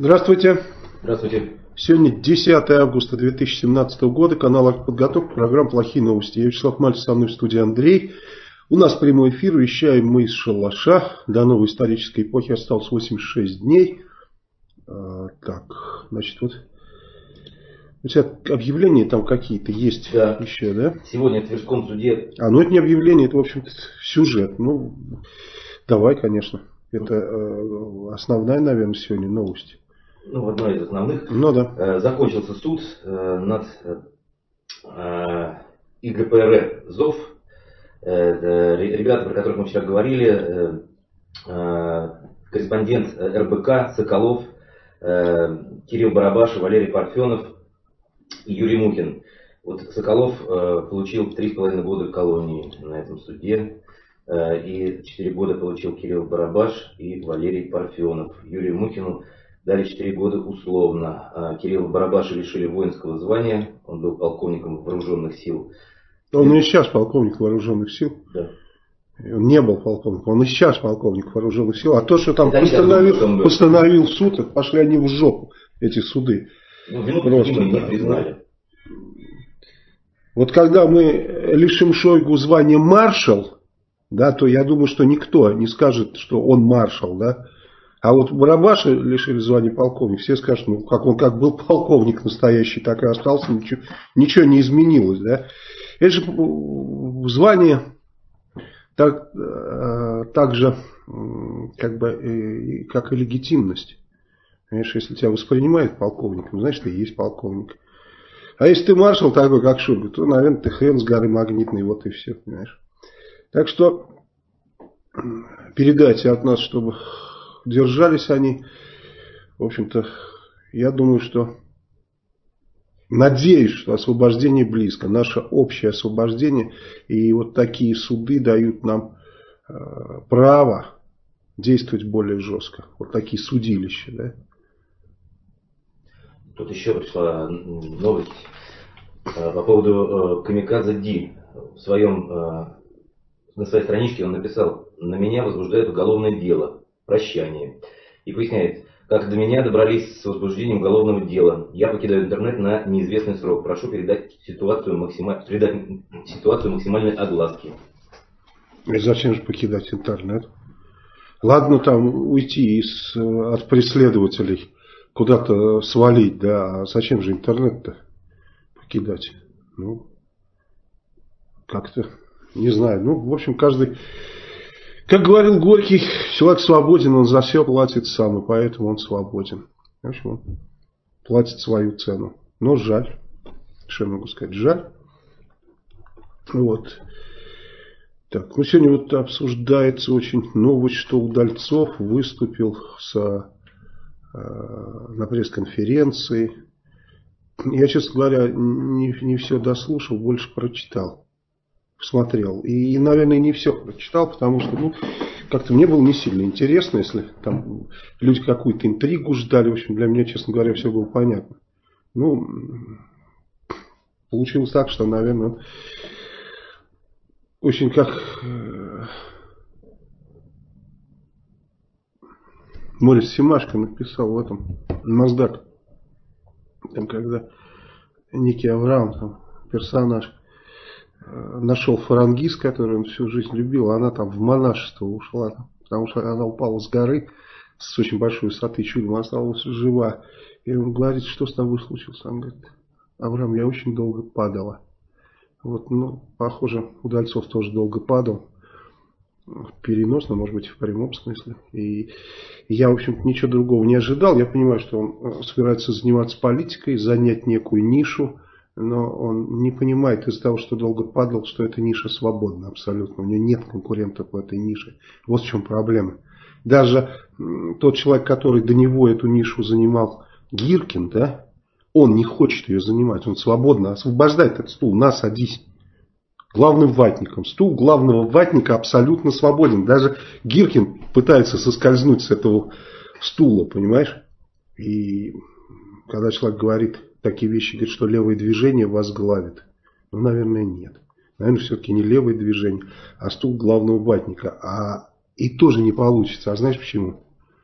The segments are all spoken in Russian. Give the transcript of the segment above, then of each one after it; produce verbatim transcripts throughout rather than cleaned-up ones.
Здравствуйте. Здравствуйте. Сегодня десятое августа две тысячи семнадцатого года. Канал «Артподготовка». Программа «Плохие новости». Я Вячеслав Мальцев, со мной в студии Андрей. У нас прямой эфир. Вещаем мы из шалаша. До новой исторической эпохи осталось восемьдесят шесть дней. А, так, значит, вот. У тебя объявления там какие-то есть, да. Еще, да? Сегодня в Тверском суде... А, ну это не объявление, это, в общем-то, сюжет. Ну, давай, конечно. Это э, основная, наверное, сегодня новость. Ну, одной из основных. Ну, да. Э, закончился суд э, над э, ИГПР ЗОВ. Э, ребята, про которых мы вчера говорили. Э, э, корреспондент эр бэ ка Соколов, э, Кирилл Барабаш, Валерий Парфенов и Юрий Мухин. Вот Соколов э, получил три с половиной года колонии на этом суде. И четыре года получил Кирилл Барабаш и Валерий Парфенов. Юрию Мухину дали четыре года условно. Кирилла Барабаша лишили воинского звания. Он был полковником вооруженных сил. Он и сейчас полковник вооруженных сил. Да. Он не был полковником, он и сейчас полковник вооруженных сил. А то, что там постановил, думаю, постановил суд, это пошли они в жопу, эти суды. Ну, вину просто не признали. Вот когда мы лишим Шойгу звания маршал, да, то я думаю, что никто не скажет, что он маршал, да. А вот Барабаша лишили звания полковник, все скажут, ну, как он как был полковник настоящий, так и остался, ничего, ничего не изменилось, да. Это же звание так, так же, как бы, как и легитимность. Понимаешь, если тебя воспринимают полковником, значит, ты и есть полковник. А если ты маршал такой, как Шойгу, то, наверное, ты хрен с горы магнитный, вот и все, понимаешь. Так что передайте от нас, чтобы держались они. В общем-то, я думаю, что надеюсь, что освобождение близко. Наше общее освобождение. И вот такие суды дают нам э, право действовать более жестко. Вот такие судилища, да? Тут еще пришла новость э, по поводу э, Камикадзе Ди. В своем... Э, На своей страничке он написал: «На меня возбуждают уголовное дело. Прощание». И поясняет: «Как до меня добрались с возбуждением уголовного дела. Я покидаю интернет на неизвестный срок. Прошу передать ситуацию, максима... передать ситуацию максимальной огласки». И зачем же покидать интернет? Ладно там уйти из, от преследователей, куда-то свалить, да. А зачем же интернет-то покидать? Ну, как-то... Не знаю, ну, в общем, каждый, как говорил Горький, человек свободен, он за все платит сам, и поэтому он свободен. В общем, он платит свою цену. Но жаль, что я могу сказать, жаль. Вот. Так, ну, сегодня вот обсуждается очень новость, что Удальцов выступил с, э, на пресс-конференции. Я, честно говоря, не, не все дослушал, больше прочитал. Смотрел. И, наверное, не все прочитал, потому что, ну, как-то мне было не сильно интересно, если там люди какую-то интригу ждали. В общем, для меня, честно говоря, все было понятно. Ну, получилось так, что, наверное, очень как Морис Семашко написал в этом Моздак. Там, когда некий Авраам, там, персонаж, нашел фарангиз, который он всю жизнь любил, она там в монашество ушла, потому что она упала с горы с очень большой высоты, чудом осталась жива. И он говорит: что с тобой случилось? Он говорит: Авраам, я очень долго падала. Вот, ну, похоже, Удальцов тоже долго падал. В переносном, может быть, в прямом смысле. И я, в общем-то, ничего другого не ожидал. Я понимаю, что он собирается заниматься политикой, занять некую нишу. Но он не понимает из-за того, что долго падал, что эта ниша свободна абсолютно. У него нет конкурентов в этой нише. Вот в чем проблема. Даже тот человек, который до него эту нишу занимал, Гиркин, да, он не хочет ее занимать. Он свободно освобождает этот стул. На, садись. Главным ватником. Стул главного ватника абсолютно свободен. Даже Гиркин пытается соскользнуть с этого стула, понимаешь? И когда человек говорит такие вещи, говорит, что левое движение возглавит. Ну, наверное, нет. Наверное, все-таки не левое движение, а стул главного ватника. А и тоже не получится. А знаешь почему?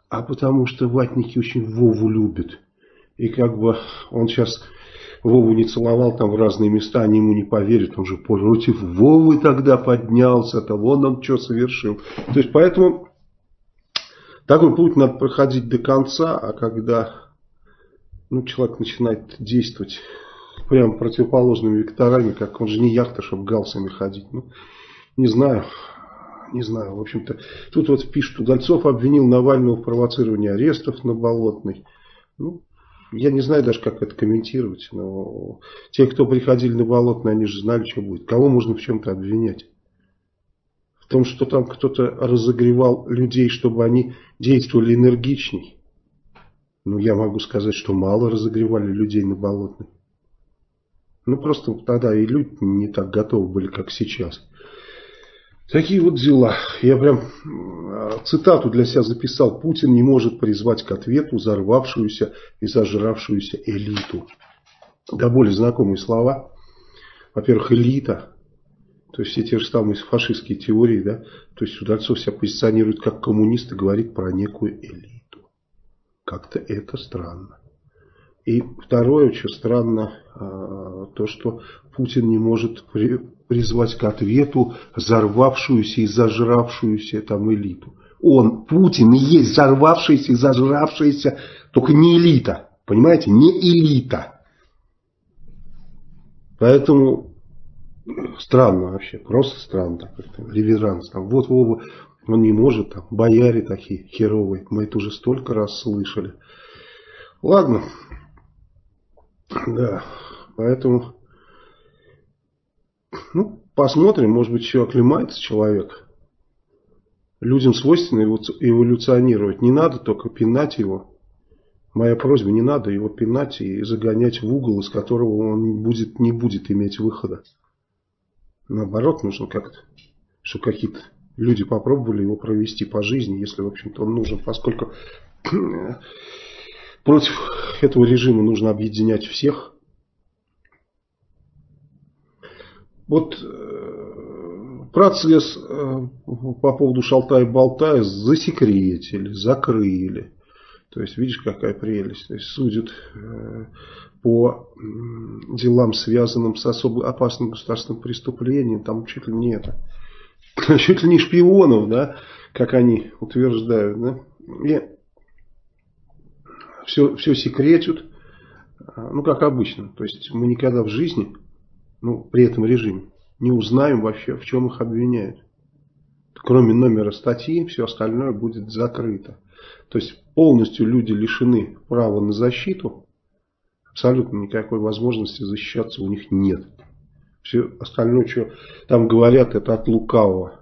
а потому что ватники очень Вову любят. И как бы он сейчас Вову не целовал там в разные места, они ему не поверят, он же против Вовы тогда поднялся-то, вон он что совершил. То есть поэтому такой путь надо проходить до конца, а когда ну, человек начинает действовать прямо противоположными векторами, как он же не яхта, чтобы галсами ходить. Ну, не знаю, не знаю, в общем-то. Тут вот пишут, Удальцов обвинил Навального в провоцировании арестов на Болотной. Ну, я не знаю даже, как это комментировать, но те, кто приходили на Болотное, они же знали, что будет. Кого можно в чем-то обвинять? В том, что там кто-то разогревал людей, чтобы они действовали энергичней. Ну, я могу сказать, что мало разогревали людей на Болотной. Ну, просто тогда и люди не так готовы были, как сейчас. Такие вот дела. Я прям цитату для себя записал. Путин не может призвать к ответу взорвавшуюся и зажравшуюся элиту. Да, более знакомые слова. Во-первых, элита. То есть все те же самые фашистские теории. Да? То есть Удальцов себя позиционирует как коммунист и говорит про некую элиту. Как-то это странно. И второе, очень странно, то, что Путин не может призвать к ответу взорвавшуюся и зажравшуюся там элиту. Он, Путин, и есть взорвавшаяся и зажравшаяся, только не элита. Понимаете, не элита. Поэтому странно вообще, просто странно. Реверанс. Там, вот Вова, он не может, там, бояре такие херовые. Мы это уже столько раз слышали. Ладно. Да, поэтому ну, посмотрим, может быть, еще оклемается человек. Людям свойственно эволюционировать. Не надо только пинать его. Моя просьба, не надо его пинать и загонять в угол, из которого он будет, не будет иметь выхода. Наоборот, нужно как-то, чтобы какие-то люди попробовали его провести по жизни, если, в общем-то, он нужен, поскольку против этого режима нужно объединять всех. Вот э, процесс э, по поводу Шалтай-Болтая засекретили, закрыли. То есть, видишь, какая прелесть. То есть, судят э, по э, делам, связанным с особо опасным государственным преступлением. Там чуть ли не это. Чуть ли не шпионов, да, как они утверждают, да. И все, все секретят, ну, как обычно. То есть, мы никогда в жизни, ну, при этом режиме, не узнаем вообще, в чем их обвиняют. Кроме номера статьи, все остальное будет закрыто. То есть, полностью люди лишены права на защиту. Абсолютно никакой возможности защищаться у них нет. Все остальное, что там говорят, это от лукавого.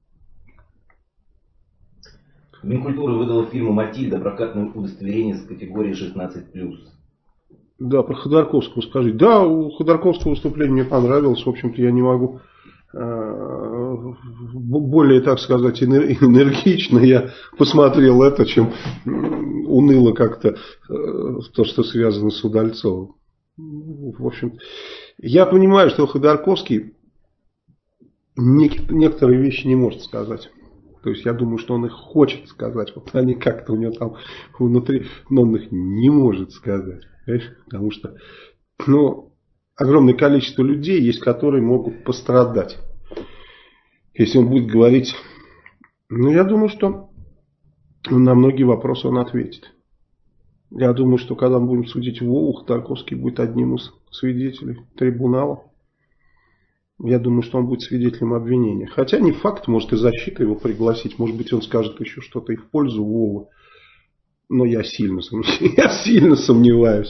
Минкультура выдала фильму «Матильда» прокатное удостоверение с категории шестнадцать плюс. Да, про Ходорковского скажи. Да, у Ходорковского выступление мне понравилось. В общем-то, я не могу э, более, так сказать, энергично я посмотрел это, чем уныло как-то э, то, что связано с Удальцовым. В общем, я понимаю, что Ходорковский некоторые вещи не может сказать. То есть я думаю, что он их хочет сказать. Вот они как-то у него там внутри, но он их не может сказать. Понимаешь? Потому что ну, огромное количество людей есть, которые могут пострадать. Если он будет говорить, ну я думаю, что на многие вопросы он ответит. Я думаю, что когда мы будем судить Вову, Ходорковский будет одним из свидетелей трибунала. Я думаю, что он будет свидетелем обвинения. Хотя не факт, может и защита его пригласить. Может быть, он скажет еще что-то и в пользу Вовы. Но я сильно сомневаюсь. Я сильно сомневаюсь.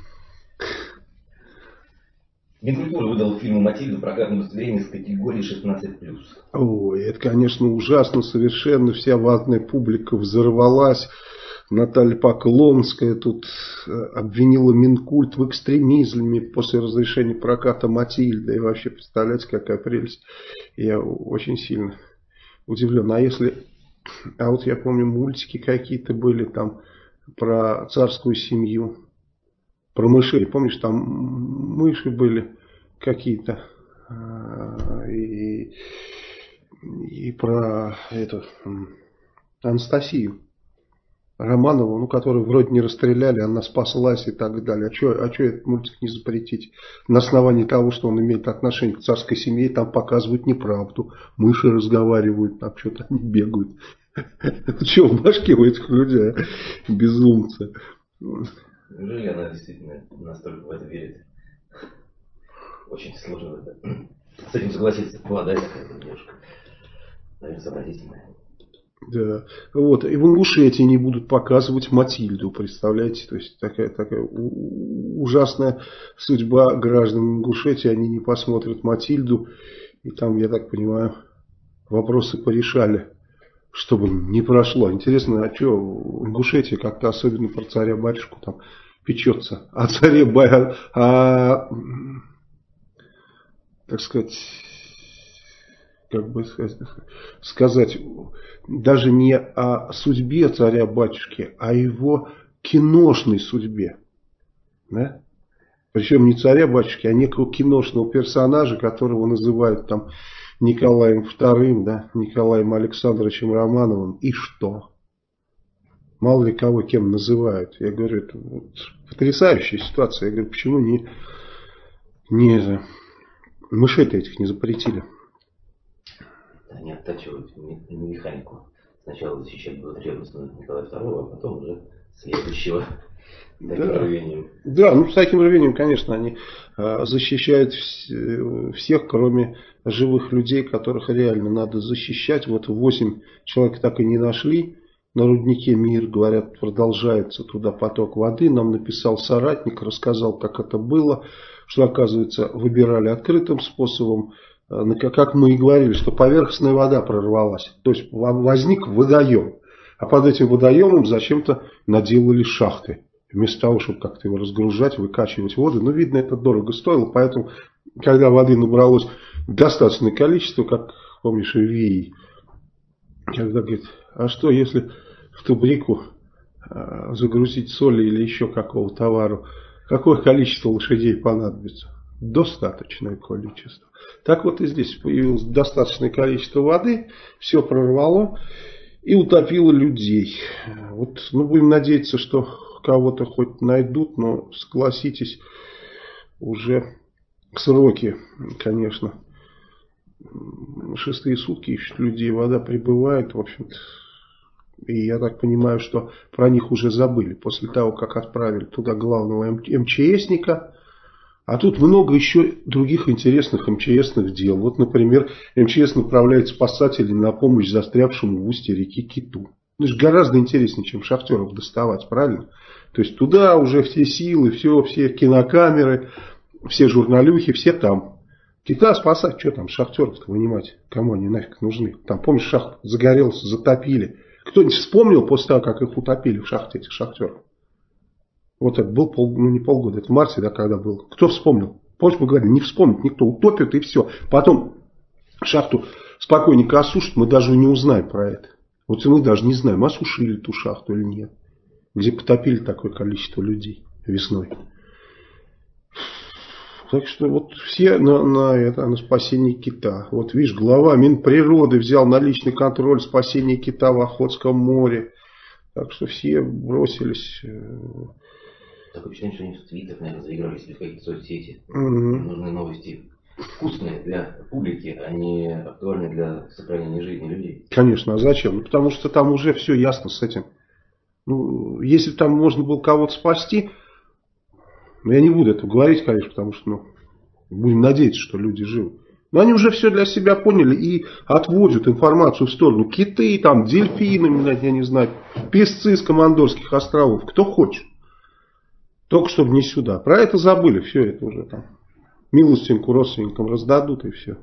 Минкультура выдал фильму «Матильда» прокатное удостоверение с категории шестнадцать плюс. Ой, это, конечно, ужасно совершенно. Вся ватная публика взорвалась. Наталья Поклонская тут обвинила Минкульт в экстремизме после разрешения проката «Матильды». И вообще, представляете, какая прелесть. Я очень сильно удивлен. А если... А вот я помню, мультики какие-то были там про царскую семью. Про мышей. Помнишь, там мыши были какие-то. И, и про эту Анастасию. Романову, ну, которую вроде не расстреляли, она спаслась и так далее. А что а что этот мультик не запретить? На основании того, что он имеет отношение к царской семье, там показывают неправду. Мыши разговаривают, там что-то они бегают. Что в башке у этих людей, безумцы? Неужели она действительно настолько в это верит? Очень сложно это. С этим согласиться. Молодая такая девушка. Наверное, сообразительная. Да. Вот. И в Ингушетии не будут показывать Матильду, представляете? То есть такая, такая ужасная судьба граждан Ингушетии. Они не посмотрят Матильду. И там, я так понимаю, вопросы порешали, чтобы не прошло. Интересно, а что Ингушетия как-то особенно про царя-батюшку там печется? А царе, а, так сказать, как бы сказать, даже не о судьбе царя-батюшки, а о его киношной судьбе. Да? Причем не царя-батюшки, а некого киношного персонажа, которого называют там Николаем вторым, да, Николаем Александровичем Романовым. И что? Мало ли кого кем называют. Я говорю, это вот потрясающая ситуация. Я говорю, почему не, не мышей-то этих не запретили? Они оттачивают механику. Сначала защищать будут ревностно Николая второго, а потом уже следующего. Таким да. рвением. Да, ну с таким рвением, конечно, они а, защищают вс- всех, кроме живых людей, которых реально надо защищать. Вот восемь человек так и не нашли. На руднике Мир, говорят, продолжается туда поток воды. Нам написал соратник, рассказал, как это было. Что, оказывается, выбирали открытым способом. Как мы и говорили, что поверхностная вода прорвалась. То есть возник водоем. А под этим водоемом зачем-то наделали шахты. Вместо того, чтобы как-то его разгружать, выкачивать воду. Но, видно, это дорого стоило. Поэтому, когда воды набралось достаточное количество, как, помнишь, в Вии, когда говорит, а что, если в тубрику э, загрузить соли или еще какого товару, какое количество лошадей понадобится? Достаточное количество. Так вот и здесь появилось достаточное количество воды, все прорвало и утопило людей. Вот, ну, будем надеяться, что кого-то хоть найдут, но согласитесь, уже сроки, конечно, шестые сутки ищут людей, вода прибывает, в общем-то, и я так понимаю, что про них уже забыли после того, как отправили туда главного МЧСника. А тут много еще других интересных МЧСных дел. Вот, например, МЧС направляет спасателей на помощь застрявшему в устье реки киту. Это же гораздо интереснее, чем шахтеров доставать, правильно? То есть туда уже все силы, все, все кинокамеры, все журналюхи, все там. Кита спасать, что там, шахтеров-то вынимать? Кому они нафиг нужны? Там, помнишь, шахт загорелся, затопили. Кто-нибудь вспомнил после того, как их утопили в шахте, этих шахтеров? Вот это был, пол, ну не полгода, это в марте, да, когда был. Кто вспомнил? Помнишь, мы говорили, не вспомнит никто, утопит и все. Потом шахту спокойненько осушат, мы даже не узнаем про это. Вот мы даже не знаем, осушили ту шахту или нет. Где потопили такое количество людей весной. Так что вот все на, на, это, на спасение кита. Вот видишь, глава Минприроды взял на личный контроль спасение кита в Охотском море. Так что все бросились. Такое впечатление, что они в Твиттер, наверное, заигрались или в какие-то соцсети. Угу. Нужны новости вкусные для публики, а не актуальные для сохранения жизни людей. Конечно, а зачем? Ну, потому что там уже все ясно с этим. Ну, если там можно было кого-то спасти, ну, я не буду это говорить, конечно, потому что ну, будем надеяться, что люди живы. Но они уже все для себя поняли и отводят информацию в сторону. Киты, там, дельфины, я не знаю, песцы с Командорских островов, кто хочет. Только чтобы не сюда. Про это забыли, все это уже там. Милостинку родственникам раздадут и все.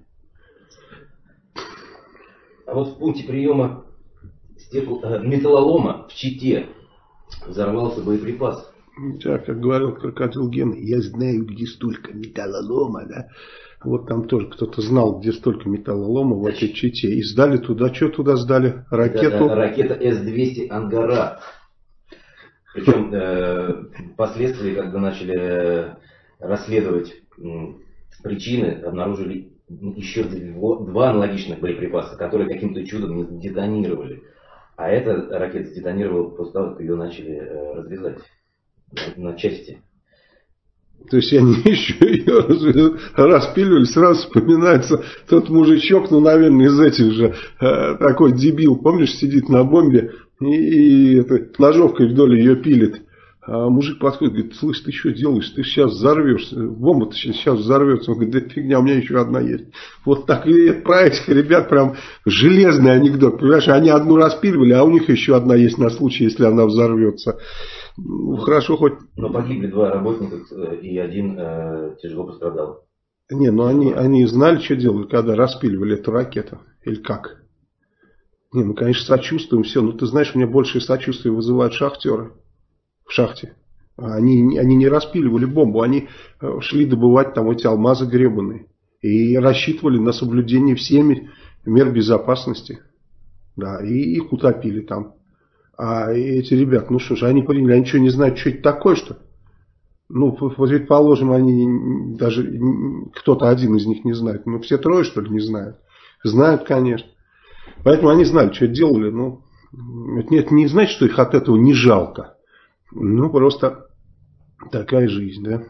А вот в пункте приема стекол, э, металлолома в Чите взорвался боеприпас. Да, как говорил крокодил Ген, я знаю, где столько металлолома, да. Вот там тоже кто-то знал, где столько металлолома в этой Чите. И сдали туда, что туда сдали? Ракету? Это, ракета эс двести Ангара. Причем э, впоследствии, когда начали э, расследовать э, причины, обнаружили еще два, два аналогичных боеприпаса, которые каким-то чудом не детонировали. А эта ракета сдетонировала после того, как ее начали э, разрезать на, на части. То есть они еще ее распиливали, сразу вспоминается тот мужичок, ну, наверное, из этих же, э, такой дебил, помнишь, сидит на бомбе и, и это, ножовкой вдоль ее пилит. А мужик подходит, говорит: слышь, ты что делаешь, ты сейчас взорвешься, бомба-то сейчас взорвется. Он говорит: да фигня, у меня еще одна есть. Вот так и про этих ребят прям железный анекдот, понимаешь, они одну распиливали, а у них еще одна есть на случай, если она взорвется. Ну, хорошо хоть... Но погибли два работника, и один э, тяжело пострадал. Не, ну они, они знали, что делают, когда распиливали эту ракету, или как? Не, ну, конечно, сочувствуем, все. Ну, ты знаешь, у меня большее сочувствие вызывают шахтеры в шахте. Они, они не распиливали бомбу, они шли добывать там эти алмазы гребаные. И рассчитывали на соблюдение всеми мер безопасности. Да, и их утопили там. А эти ребята, ну что ж, они приняли, они что, не знают, что это такое, что? Ну, предположим, они даже, кто-то один из них не знает. Ну, все трое, что ли, не знают? Знают, конечно. Поэтому они знали, что делали. Ну, это не значит, что их от этого не жалко. Ну, просто такая жизнь, да.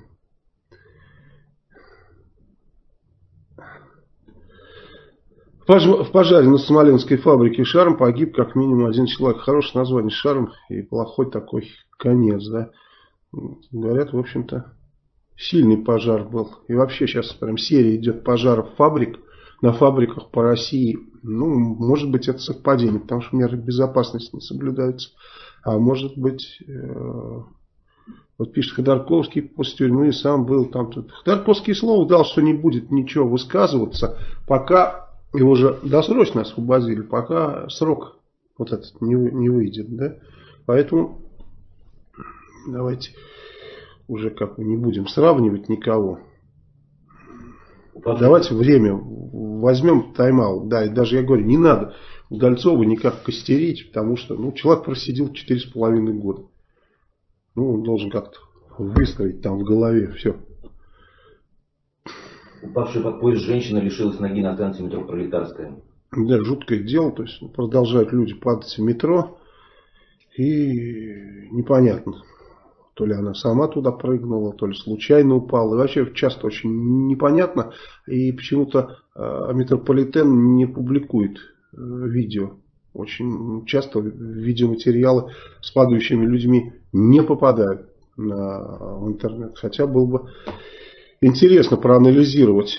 В пожаре на Смоленской фабрике «Шарм» погиб как минимум один человек. Хорошее название «Шарм» и плохой такой конец, да. Говорят, в общем-то, сильный пожар был. И вообще сейчас прям серия идет пожаров фабрик, на фабриках по России. Ну, может быть, это совпадение, потому что меры безопасности не соблюдаются. А может быть, э, вот пишет Ходорковский после тюрьмы сам был там. Тут. Ходорковский слово дал, что не будет ничего высказываться, пока его же досрочно освободили, пока срок вот этот не, не выйдет, да. Поэтому давайте уже как бы не будем сравнивать никого. Давайте время возьмем тайм-аут. Да, и даже я говорю, не надо Удальцова никак костерить, потому что ну, человек просидел четыре с половиной года. Ну, он должен как-то выстроить там в голове все. Упавшая под поезд женщина лишилась ноги на станции метро Пролетарская. Да, жуткое дело. То есть продолжают люди падать в метро. И непонятно, то ли она сама туда прыгнула, то ли случайно упала. И вообще часто очень непонятно. И почему-то э, метрополитен не публикует э, видео. Очень часто видеоматериалы с падающими людьми не попадают на, в интернет. Хотя было бы интересно проанализировать.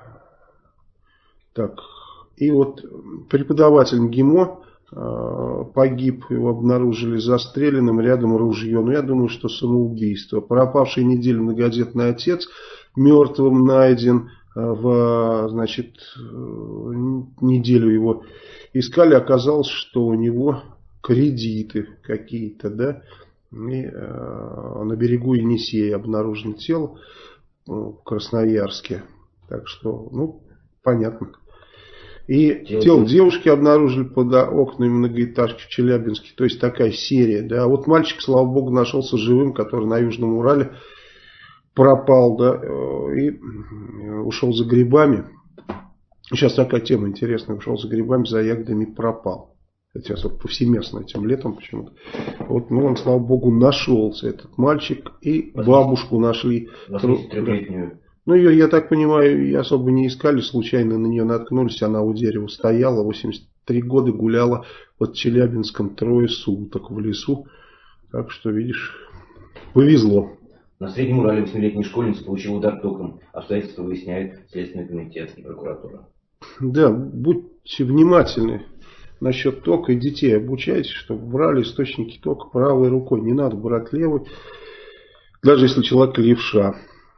Так. И вот преподаватель МГИМО э, погиб, его обнаружили застреленным, рядом ружье. Но я думаю, что самоубийство. Пропавший неделю многодетный отец мертвым найден. В, значит, неделю его искали, оказалось, что у него кредиты какие-то, да. И э, на берегу Енисея обнаружено тело в Красноярске. Так что, ну, понятно. И тело, тело девушки обнаружили под окнами многоэтажки в Челябинске. То есть такая серия, да. А вот мальчик, слава богу, нашелся живым, который на Южном Урале пропал, да, и ушел за грибами. Сейчас такая тема интересная. Ушел за грибами, за ягодами, пропал. Это сейчас вот повсеместно этим летом почему-то. Вот, ну, он, слава богу, нашелся, этот мальчик. И бабушку нашли. восьмидесятитрёхлетнюю. Ну, ее, я так понимаю, особо не искали. Случайно на нее наткнулись. Она у дерева стояла. восемьдесят три года гуляла под Челябинском трое суток в лесу. Так что, видишь, повезло. На Среднем Урале восьмилетняя школьница получила удар током. Обстоятельства выясняет Следственный комитет и прокуратура. Да, будьте внимательны насчет тока и детей. Обучайтесь, чтобы брали источники тока правой рукой. Не надо брать левой, даже если человек левша.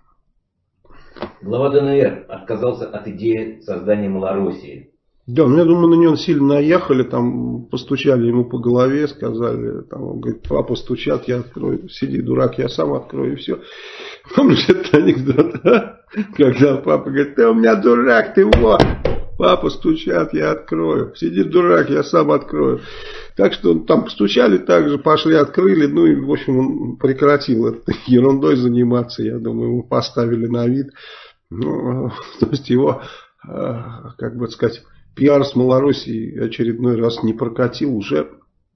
Глава ДНР отказался от идеи создания Малороссии. Да, ну я думаю, на него сильно наехали, там постучали ему по голове, сказали, там, он говорит, папа стучат, я открою, сиди, дурак, я сам открою, и все. Помнишь этот анекдот, а? Когда папа говорит, ты у меня дурак, ты вот, папа стучат, я открою, сиди, дурак, я сам открою. Так что там постучали также, пошли, открыли, ну и, в общем, он прекратил этой ерундой заниматься, я думаю, ему поставили на вид. Ну, то есть его, как бы сказать, пиар с Малороссией очередной раз не прокатил, уже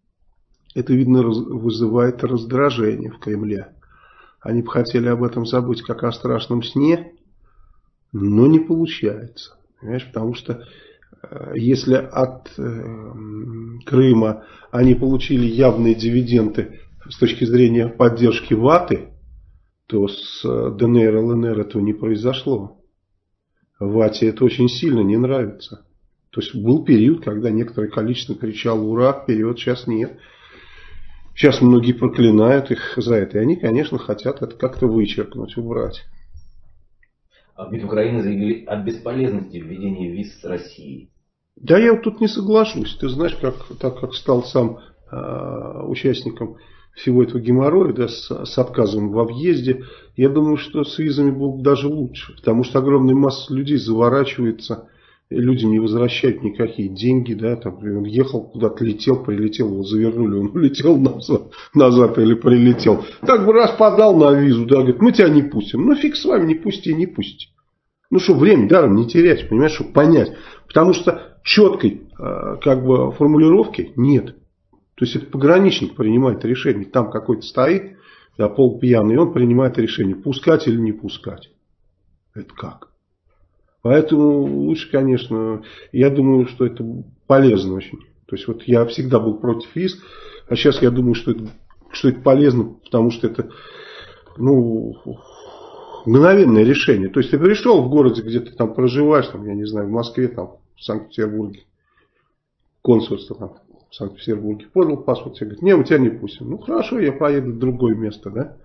Это, видно, раз, вызывает раздражение в Кремле. Они бы хотели об этом забыть, как о страшном сне, но не получается. Понимаешь, потому что э, если от э, Крыма они получили явные дивиденды с точки зрения поддержки ваты, то с ДНР, ЛНР этого не произошло. Вате это очень сильно не нравится. То есть был период, когда некоторое количество кричало «Ура!», вперед, сейчас нет. Сейчас многие проклинают их за это. И они, конечно, хотят это как-то вычеркнуть, убрать. А МИД Украины заявили о бесполезности введения виз с Россией. Да я вот тут не соглашусь. Ты знаешь, как, так как стал сам э, участником всего этого геморроя, да, с, с отказом во въезде, я думаю, что с визами было бы даже лучше. Потому что огромная масса людей заворачивается, людям не возвращают никакие деньги, да, там, он ехал куда-то, летел, прилетел, его завернули, он улетел назад, назад или прилетел. Так бы раз подал на визу, да, говорит, мы тебя не пустим. Ну фиг с вами, не пусти, не пусти. Ну что, время даром не терять, понимаешь, чтобы понять. Потому что четкой как бы формулировки нет. То есть это пограничник принимает решение. Там какой-то стоит, да, полпьяный, и он принимает решение, пускать или не пускать. Это как? Поэтому лучше, конечно, я думаю, что это полезно очень. То есть вот я всегда был против виз, а сейчас я думаю, что это, что это полезно, потому что это, ну, мгновенное решение. То есть ты пришел в городе, где ты там проживаешь, там, я не знаю, в Москве, там, в Санкт-Петербурге, консульство там в Санкт-Петербурге, подал паспорт, тебе говорят, не, мы тебя не пустим. Ну хорошо, я поеду в другое место, да?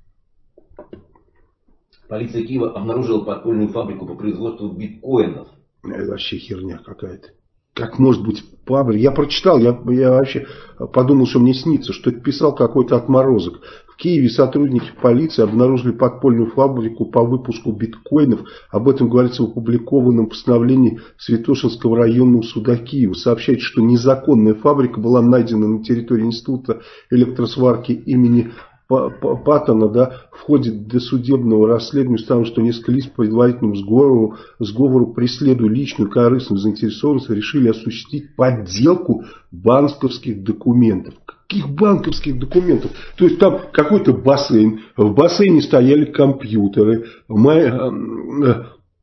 Полиция Киева обнаружила подпольную фабрику по производству биткоинов. Это вообще херня какая-то. Как может быть фабрика? Я прочитал, я, я вообще подумал, что мне снится, что это писал какой-то отморозок. В Киеве сотрудники полиции обнаружили подпольную фабрику по выпуску биткоинов. Об этом говорится в опубликованном постановлении Святошинского районного суда Киева. Сообщается, что незаконная фабрика была найдена на территории Института электросварки имени Паттона, да, в ходе досудебного расследования установлено, что несколько лиц по предварительному сговору, сговору преследуя личную корыстную заинтересованность, решили осуществить подделку банковских документов. Каких банковских документов? То есть там какой-то бассейн, в бассейне стояли компьютеры, май, ну,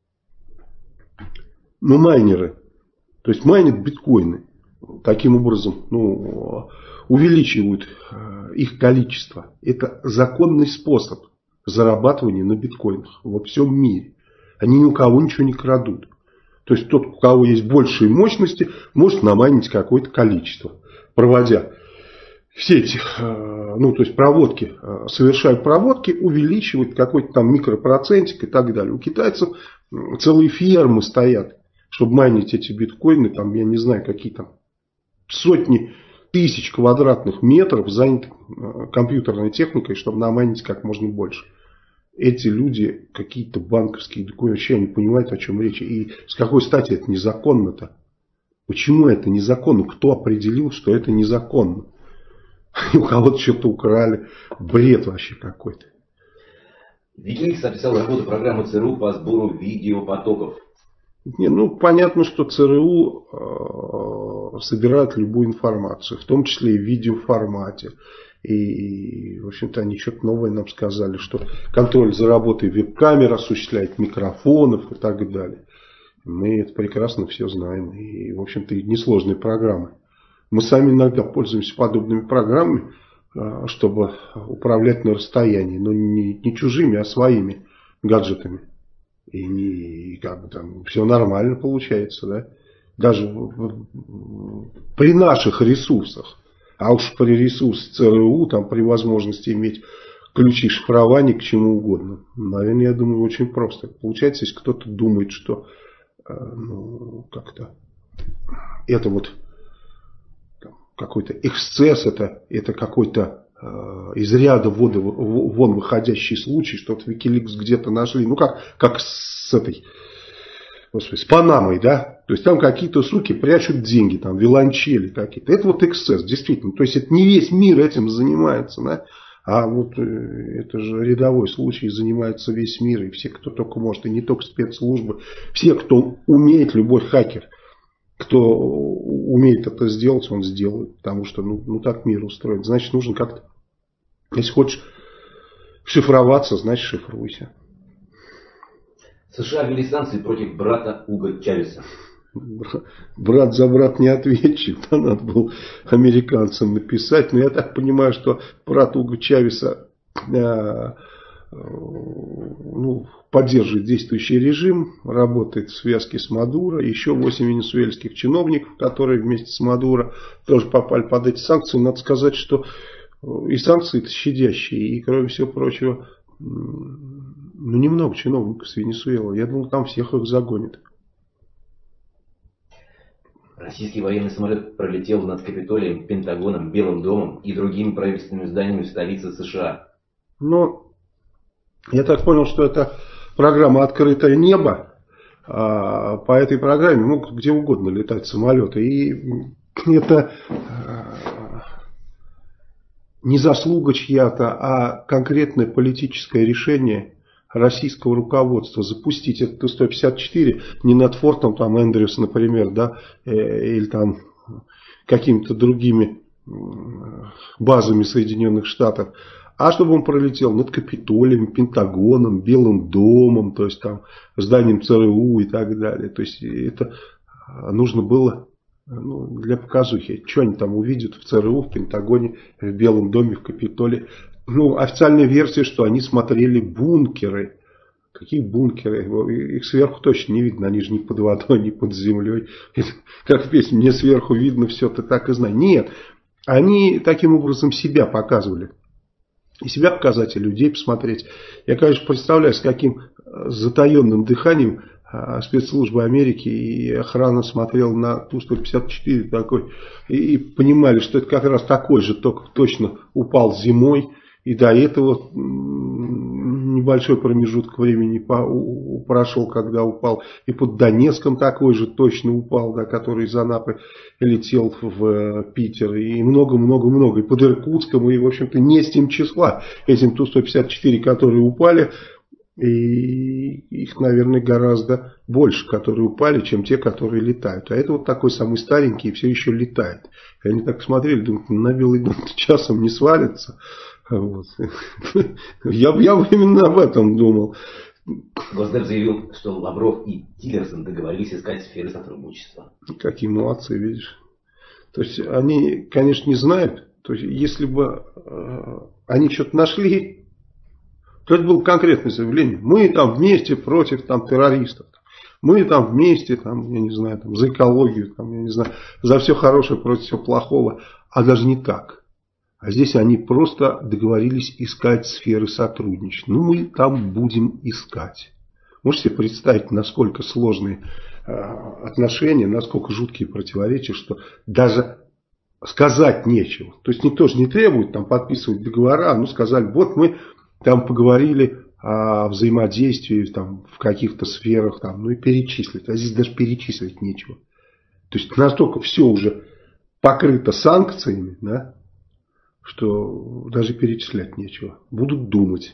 майнеры, то есть майнят биткоины. Таким образом, ну, увеличивают их количество. Это законный способ зарабатывания на биткоинах во всем мире. Они ни у кого ничего не крадут. То есть тот, у кого есть большие мощности, может намайнить какое-то количество. Проводя все эти, ну, то есть проводки, совершают проводки, увеличивают какой-то там микропроцентик и так далее. У китайцев целые фермы стоят, чтобы майнить эти биткоины, там, я не знаю, какие там сотни тысяч квадратных метров заняты компьютерной техникой, чтобы намайнить как можно больше. Эти люди какие-то банковские документы, вообще не понимают, о чем речь. И с какой стати это незаконно-то? Почему это незаконно? Кто определил, что это незаконно? У кого-то что-то украли. Бред вообще какой-то. Викиликс описал работу программы ЦРУ по сбору видеопотоков. Не, ну, понятно, что ЦРУ э, собирает любую информацию, в том числе и в видеоформате. И, в общем-то, они что-то новое нам сказали, что контроль за работой веб-камер осуществляет, микрофонов и так далее. Мы это прекрасно все знаем. И, в общем-то, несложные программы. Мы сами иногда пользуемся подобными программами, э, чтобы управлять на расстоянии. Но не, не чужими, а своими гаджетами. И, не, и как бы там все нормально получается, да? Даже в, в, при наших ресурсах. А уж при ресурсе ЦРУ, там при возможности иметь ключи шифрования к чему угодно. Наверное, я думаю, очень просто. Получается, если кто-то думает, что э, ну, как-то это вот какой-то эксцесс, это, это какой-то из ряда воды, вон выходящий случай, что вот Викиликс где-то нашли, ну как, как с этой, господи, с Панамой, да, то есть там какие-то суки прячут деньги, там виолончели какие-то, это вот эксцесс, действительно, то есть это не весь мир этим занимается, да, а вот это же рядовой случай, занимается весь мир, и все, кто только может, и не только спецслужбы, все, кто умеет, любой хакер кто умеет это сделать, он сделает. Потому что ну, ну так мир устроен. Значит, нужно как-то, если хочешь шифроваться, значит шифруйся. США ввели санкции против брата Уго Чавеса. Брат за брат не ответчик, да, надо было американцам написать. Но я так понимаю, что брат Уго Чавеса э, ну, поддерживает действующий режим, работает в связке с Мадуро. Еще восемь венесуэльских чиновников, которые вместе с Мадуро тоже попали под эти санкции. Надо сказать, что и санкции-то щадящие, и, кроме всего прочего, ну, немного чиновников с Венесуэлы. Я думал, там всех их загонят. Российский военный самолет пролетел над Капитолием, Пентагоном, Белым домом и другими правительственными зданиями в столице США. Но я так понял, что это программа «Открытое небо». А по этой программе могут где угодно летать самолеты. И это не заслуга чья-то, а конкретное политическое решение российского руководства запустить этот Ту сто пятьдесят четыре не над фортом там Эндрюс, например, да, э, или там какими-то другими базами Соединенных Штатов, а чтобы он пролетел над Капитолием, Пентагоном, Белым домом, то есть там зданием ЦРУ и так далее. То есть это нужно было ну, для показухи. Что они там увидят в ЦРУ, в Пентагоне, в Белом доме, в Капитолии. Ну, официальная версия, что они смотрели бункеры. Какие бункеры? Их сверху точно не видно. Они же не под водой, не под землей. Как в песне, мне сверху видно все, ты так и знай. Нет, они таким образом себя показывали. И себя показать, и людей посмотреть. Я, конечно, представляю, с каким затаенным дыханием спецслужбы Америки и охрана смотрела на Ту сто пятьдесят четыре такой. И, и понимали, что это как раз такой же, только точно упал зимой. И до этого небольшой промежуток времени прошел, когда упал. И под Донецком такой же точно упал, да, который из Анапы летел в Питер. И много-много-много. И под Иркутском, и, в общем-то, не с тем числа. Этим Ту сто пятьдесят четыре, которые упали, и их, наверное, гораздо больше, которые упали, чем те, которые летают. А это вот такой самый старенький и все еще летает. И они так смотрели, думают, на Белый дом часом не свалится. Вот. Я, я именно об этом думал. Госдеп заявил, что Лавров и Тиллерсон договорились искать сферы сотрудничества. Какие молодцы, видишь. То есть они, конечно, не знают. То есть если бы э, они что-то нашли, то это было конкретное заявление. Мы там вместе против там, террористов. Мы там вместе, там, я не знаю, там, за экологию, там, я не знаю, за все хорошее против всего плохого. А даже не так. А здесь они просто договорились искать сферы сотрудничества. Ну, мы там будем искать. Можете себе представить, насколько сложные э, отношения, насколько жуткие противоречия, что даже сказать нечего. То есть никто же не требует там подписывать договора. Ну, сказали, вот мы там поговорили о взаимодействии там, в каких-то сферах, там, ну и перечислить. А здесь даже перечислить нечего. То есть настолько все уже покрыто санкциями, да, что даже перечислять нечего. Будут думать.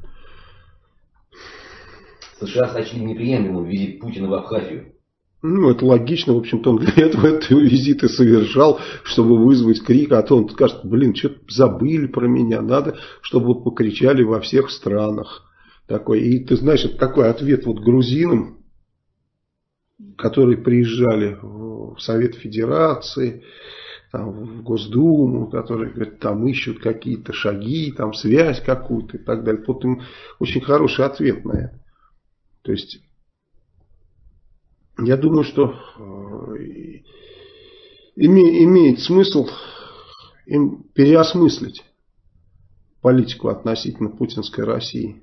США сочли неприемлемым визит Путина в Абхазию. Ну, это логично. В общем-то, он для этого этот визит и совершал, чтобы вызвать крик. А то он скажет, блин, что-то забыли про меня. Надо, чтобы покричали во всех странах. Такой. И ты знаешь, это такой ответ вот грузинам, которые приезжали в Совет Федерации, там, в Госдуму, которые говорят, там ищут какие-то шаги, там связь какую-то и так далее. Вот им очень хороший ответ на это. То есть, я думаю, что э, име, имеет смысл им переосмыслить политику относительно путинской России.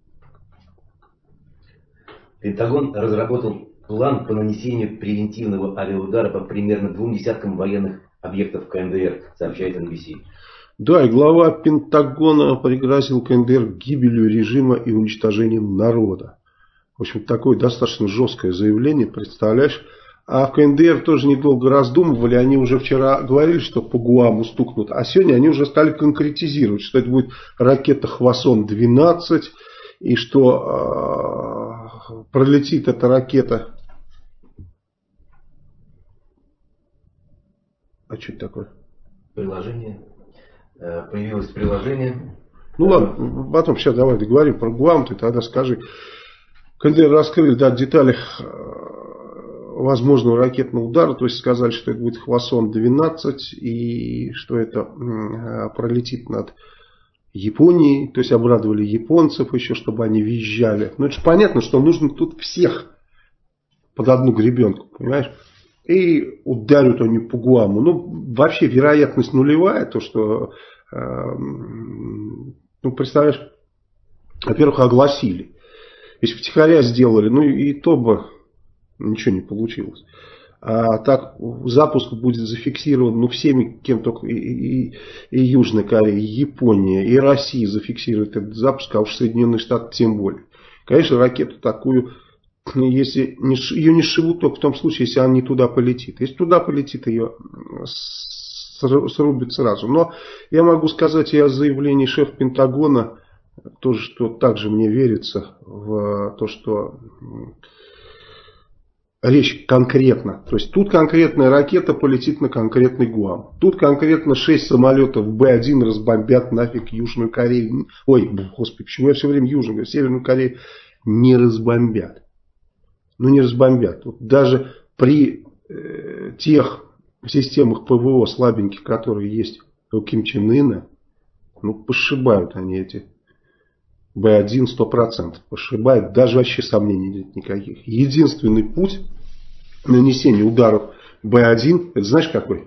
Пентагон разработал план по нанесению превентивного авиаудара по примерно двум десяткам военных объектов КНДР, сообщает эн би си. Да, и глава Пентагона пригрозил КНДР гибелью режима и уничтожением народа. В общем, такое достаточно жесткое заявление, представляешь. А в КНДР тоже недолго раздумывали. Они уже вчера говорили, что по Гуаму стукнут. А сегодня они уже стали конкретизировать, что это будет ракета Хвасон двенадцать. И что э, пролетит эта ракета А что это такое? Приложение. Появилось приложение. Ну ладно, потом сейчас давай договорим про ГУАМ, ты тогда скажи. Когда раскрыли, да, детали возможного ракетного удара, то есть сказали, что это будет Хвасон двенадцать и что это пролетит над Японией, то есть обрадовали японцев еще, чтобы они визжали. Ну это же понятно, что нужно тут всех под одну гребенку, понимаешь? И ударят они по ГУАМу. Ну вообще вероятность нулевая, то что, э, ну представляешь, во-первых, огласили. Если втихаря сделали, ну и то бы ничего не получилось. А так запуск будет зафиксирован, ну, всеми, кем только, и, и, и Южная Корея, и Япония, и Россия зафиксирует этот запуск, а уж Соединенные Штаты тем более. Конечно, ракету такую, если не, ее не сшивут, только в том случае, если она не туда полетит. Если туда полетит, ее срубят сразу. Но я могу сказать и о заявлении шефа Пентагона, тоже, что также мне верится в то, что речь конкретно. То есть тут конкретная ракета полетит на конкретный ГУАМ. Тут конкретно шесть самолетов Бэ один разбомбят нафиг Южную Корею. Ой, господи, почему я все время Южную, Северную Корею не разбомбят. Ну не разбомбят. Вот даже при э, тех системах ПВО слабеньких, которые есть у Ким Чен Ына, ну пошибают они эти Бэ один сто процентов. Пошибают, даже вообще сомнений нет никаких. Единственный путь нанесения ударов Бэ один, это знаешь какой?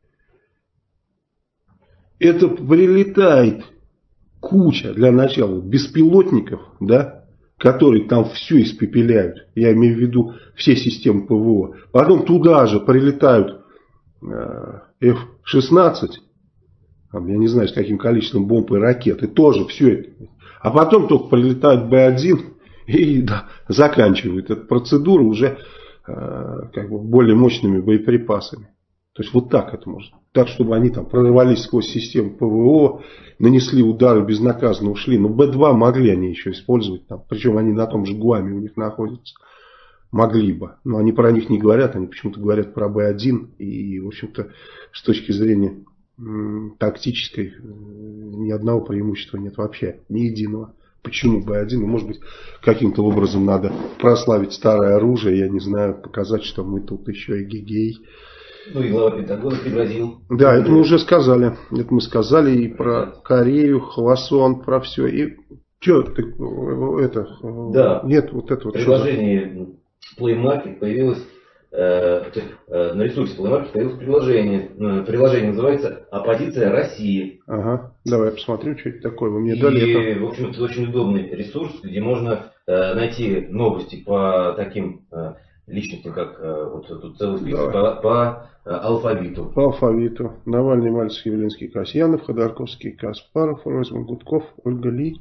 Это прилетает куча, для начала, беспилотников, да, которые там все испепеляют. Я имею в виду все системы ПВО. Потом туда же прилетают э, эф шестнадцать, там, я не знаю, с каким количеством бомб и ракет, и тоже все это. А потом только прилетает Бэ один и да, заканчивает эту процедуру уже э, как бы более мощными боеприпасами. То есть вот так это можно. Так, чтобы они там прорвались сквозь систему ПВО, нанесли удары, безнаказанно ушли. Но Бэ два могли они еще использовать. Там, причем они на том же ГУАМе у них находятся. Могли бы. Но они про них не говорят. Они почему-то говорят про Бэ один. И, в общем-то, с точки зрения м, тактической, ни одного преимущества нет вообще. Ни единого. Почему Бэ один? Ну, может быть, каким-то образом надо прославить старое оружие. Я не знаю, показать, что мы тут еще и гигей. Ну и глава Пентагона пригрозил. Да, это мы уже сказали. Это мы сказали и про Корею, Хвасон, про все. И что это? Да. Нет, вот это вот. В приложении Play Market появилось, э, то есть, э, на ресурсе Play Market появилось приложение. Э, приложение называется «Оппозиция России». Ага, давай я посмотрю, что это такое. Вы мне и, дали это. в общем, это очень удобный ресурс, где можно э, найти новости по таким э, личностям, как э, вот тут целый список, по, по э, алфавиту. По алфавиту. Навальный, Мальцев, Явлинский, Касьянов, Ходорковский, Каспаров, Ройзман, Гудков, Ольга Ли.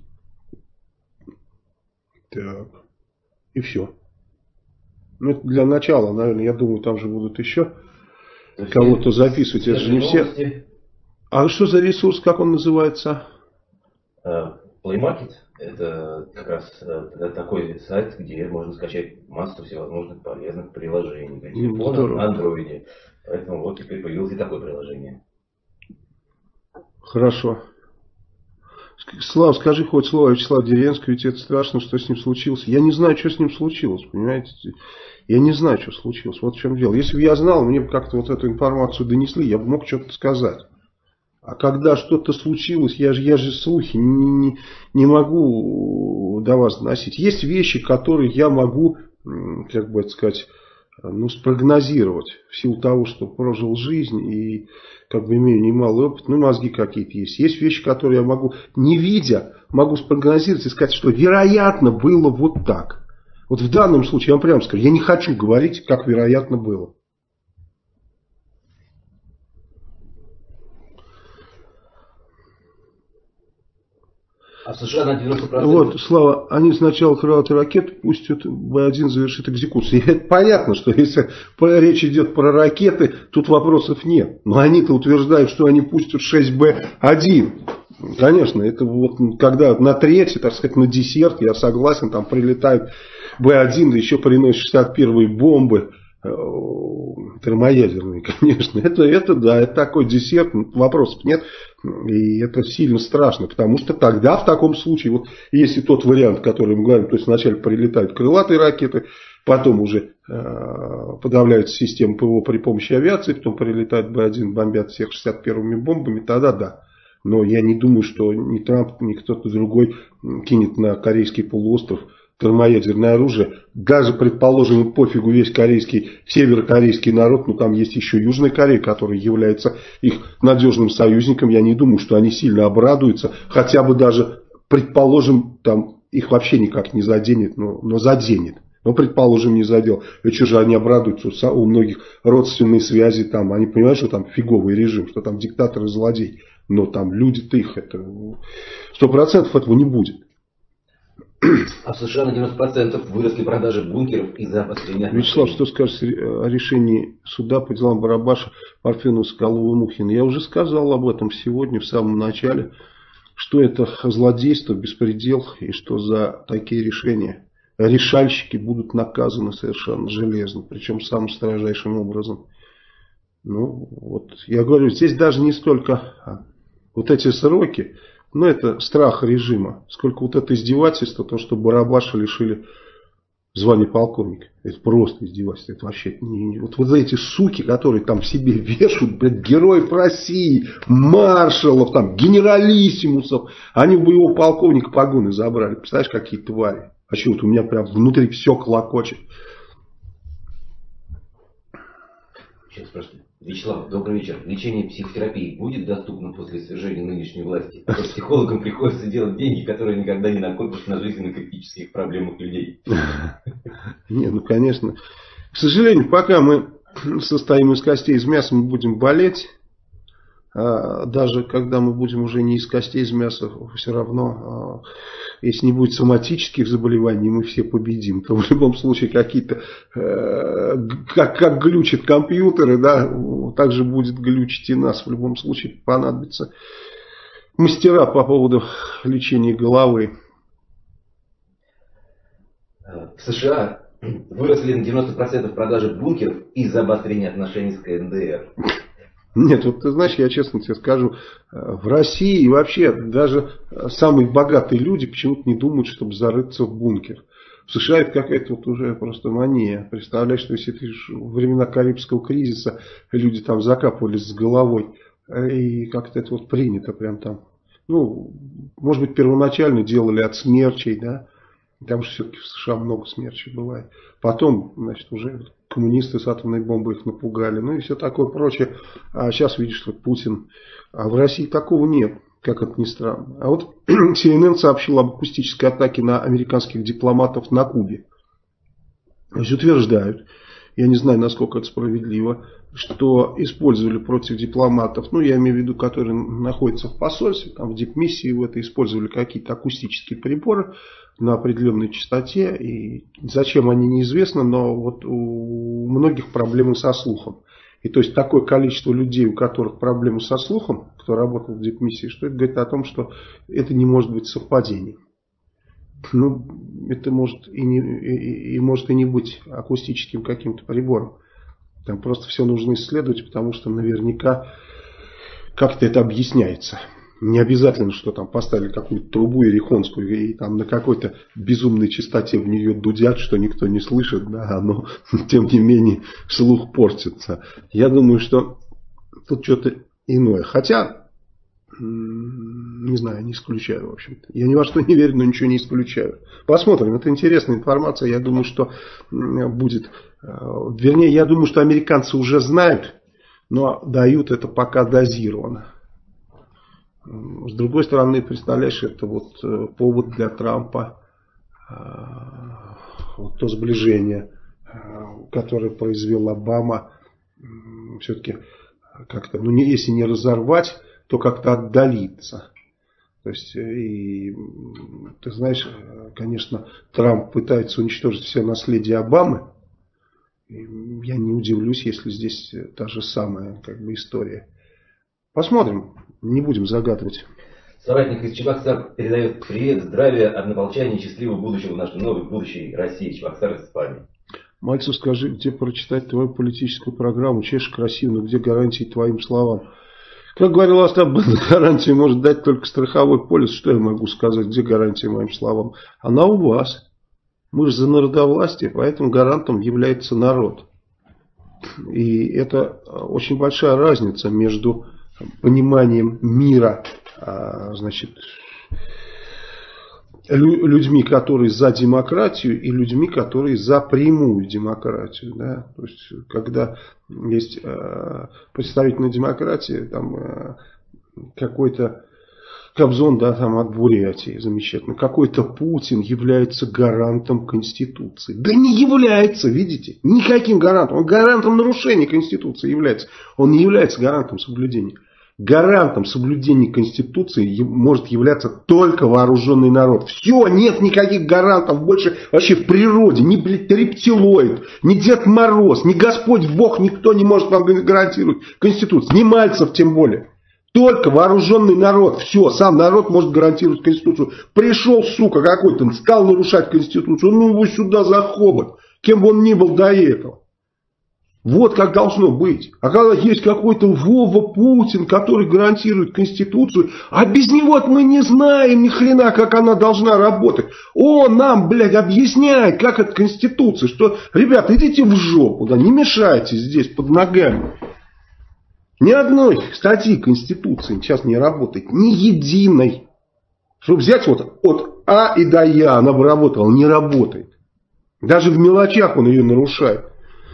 Так. И все. Ну, это для начала, наверное, я думаю, там же будут еще кого-то записывать. Это же не все. А что за ресурс, как он называется? Play Market. Это как раз э, такой сайт, где можно скачать массу всевозможных полезных приложений для телефона на андроиде. Поэтому вот теперь появилось и такое приложение. Хорошо. Слав, скажи хоть слово о Вячеславе Деревенском, ведь это страшно, что с ним случилось. Я не знаю, что с ним случилось, понимаете? Я не знаю, что случилось. Вот в чем дело. Если бы я знал, мне бы как-то вот эту информацию донесли, я бы мог что-то сказать. А когда что-то случилось, я же, я же слухи не, не, не могу до вас доносить. Есть вещи, которые я могу, как бы это сказать, ну, спрогнозировать. В силу того, что прожил жизнь и как бы имею немалый опыт, ну, мозги какие-то есть. Есть вещи, которые я могу, не видя, могу спрогнозировать и сказать, что вероятно было вот так. Вот в данном случае, я вам прямо скажу, я не хочу говорить, как вероятно было. А в США на девяносто процентов... Вот, Слава, они сначала крылатые ракеты пустят, Бэ один завершит экзекуцию. И это понятно, что если речь идет про ракеты, тут вопросов нет. Но они-то утверждают, что они пустят шесть Бэ один. Конечно, это вот когда на третий, так сказать, на десерт, я согласен, там прилетает Бэ один, да еще приносят шестьдесят первые бомбы. термоядерные, конечно. Это, это да, это такой десерт, вопросов нет. И это сильно страшно, потому что тогда в таком случае, вот если тот вариант, который мы говорим, то есть вначале прилетают крылатые ракеты, потом уже э, подавляются системы ПВО при помощи авиации, потом прилетает Бэ один, бомбят всех шестьдесят первыми бомбами, тогда да. Но я не думаю, что ни Трамп, ни кто-то другой кинет на Корейский полуостров термоядерное оружие. Даже, предположим, пофигу весь корейский, северокорейский народ, но там есть еще Южная Корея, которая является их надежным союзником. Я не думаю, что они сильно обрадуются. Хотя бы даже, предположим, там их вообще никак не заденет, но, но заденет. Но, предположим, не задел. И что же они обрадуются? У многих родственные связи там. Они понимают, что там фиговый режим, что там диктатор и злодей. Но там люди-то их, это сто процентов этого не будет. А в США на девяносто процентов выросли продажи бункеров из-за обострения. Вячеслав, что скажешь о решении суда по делам Барабаша, Парфенова, Соколова, Мухина? Я уже сказал об этом сегодня, в самом начале, что это злодейство, беспредел, и что за такие решения решальщики будут наказаны совершенно железно, причем самым строжайшим образом. Ну, вот, я говорю, здесь даже не столько вот эти сроки, но это страх режима. Сколько вот это издевательство, то, что Барабаша лишили звания полковника. Это просто издевательство. Это вообще не, не, вот, вот эти суки, которые там в себе вешают, блядь, героев России, маршалов, там, генералиссимусов. Они у боевого полковника погоны забрали. Представляешь, какие твари. А что вот у меня прям внутри все клокочет. Сейчас спрашиваю. Вячеслав, добрый вечер. Лечение психотерапии будет доступно после свержения нынешней власти? А психологам приходится делать деньги, которые никогда не накопишь на жизненно-критических проблемах людей. Не, ну конечно. К сожалению, пока мы состоим из костей, из мяса, мы будем болеть. Даже когда мы будем уже не из костей, из мяса, все равно, если не будет соматических заболеваний, мы все победим. То в любом случае какие-то, как, как глючат компьютеры, да, так же будет глючить и нас. В любом случае понадобятся мастера по поводу лечения головы. В США выросли на девяносто процентов продажи бункеров из-за обострения отношений с ка эн дэ эр. Нет, вот ты знаешь, я честно тебе скажу, в России и вообще даже самые богатые люди почему-то не думают, чтобы зарыться в бункер. В США это какая-то вот уже просто мания. Представляешь, что если ты во времена Карибского кризиса люди там закапывались с головой, и как-то это вот принято прям там. Ну, может быть, первоначально делали от смерчей, да, потому что все-таки в США много смерчей бывает. Потом, значит, уже коммунисты с атомной бомбой их напугали, ну и все такое прочее. А сейчас видишь, что Путин. А в России такого нет, как это ни странно. А вот си эн эн сообщил об акустической атаке на американских дипломатов на Кубе. То есть утверждают, я не знаю, насколько это справедливо, что использовали против дипломатов, ну я имею в виду, которые находятся в посольстве, там в дипмиссии, в это использовали какие-то акустические приборы на определенной частоте, и зачем они неизвестно, но вот у многих проблемы со слухом. И то есть такое количество людей, у которых проблемы со слухом, кто работал в дипмиссии, что это говорит о том, что это не может быть совпадением. Ну, это может и, не, и, и может и не быть акустическим каким-то прибором. Там просто все нужно исследовать, потому что наверняка как-то это объясняется. Не обязательно, что там поставили какую-то трубу ерехонскую и там на какой-то безумной частоте в нее дудят, что никто не слышит, да, но тем не менее слух портится. Я думаю, что тут что-то иное. Хотя, не знаю, не исключаю, в общем-то. Я ни во что не верю, но ничего не исключаю. Посмотрим, это интересная информация. Я думаю, что будет, вернее, я думаю, что американцы уже знают, но дают это пока дозированно. С другой стороны, представляешь, это вот повод для Трампа, вот то сближение, которое произвел Обама, все-таки как-то, ну не, если не разорвать, то как-то отдалиться. То есть, и, ты знаешь, конечно, Трамп пытается уничтожить все наследие Обамы. Я не удивлюсь, если здесь та же самая как бы история. Посмотрим, не будем загадывать. Соратник из Чебоксар передает привет, здравия, однополчания, счастливого будущего в нашей новой будущей России. Чебоксар из Испании. Мальцев, скажи, где прочитать твою политическую программу? Чешешь красиво, но где гарантии твоим словам? Как говорил Остап, гарантии может дать только страховой полис. Что я могу сказать, где гарантия моим словам? Она у вас. Мы же за народовластие, поэтому гарантом является народ. И это очень большая разница между пониманием мира, значит, людьми, которые за демократию, и людьми, которые за прямую демократию. Да? То есть, когда есть э, представительная демократия, там э, какой-то Кобзон, да, там от Бурятии, замечательно, какой-то Путин является гарантом Конституции. Да не является, видите, никаким гарантом. Он гарантом нарушения Конституции является. Он не является гарантом соблюдения. Гарантом соблюдения Конституции может являться только вооруженный народ. Все, нет никаких гарантов больше вообще в природе. Ни, блядь, рептилоид, ни Дед Мороз, ни Господь Бог, никто не может вам гарантировать Конституцию. Ни Мальцев тем более. Только вооруженный народ. Все, сам народ может гарантировать Конституцию. Пришел, сука, какой-то, стал нарушать Конституцию. Ну его сюда за хобот. Кем бы он ни был до этого. Вот как должно быть. А когда есть какой-то Вова Путин, который гарантирует Конституцию, а без него мы не знаем ни хрена, как она должна работать. Он нам, блядь, объясняет, как это Конституция. Что, ребята, идите в жопу, да, не мешайте здесь под ногами. Ни одной статьи Конституции сейчас не работает. Ни единой. Чтобы взять вот от А и до Я, она бы работала. Не работает. Даже в мелочах он ее нарушает.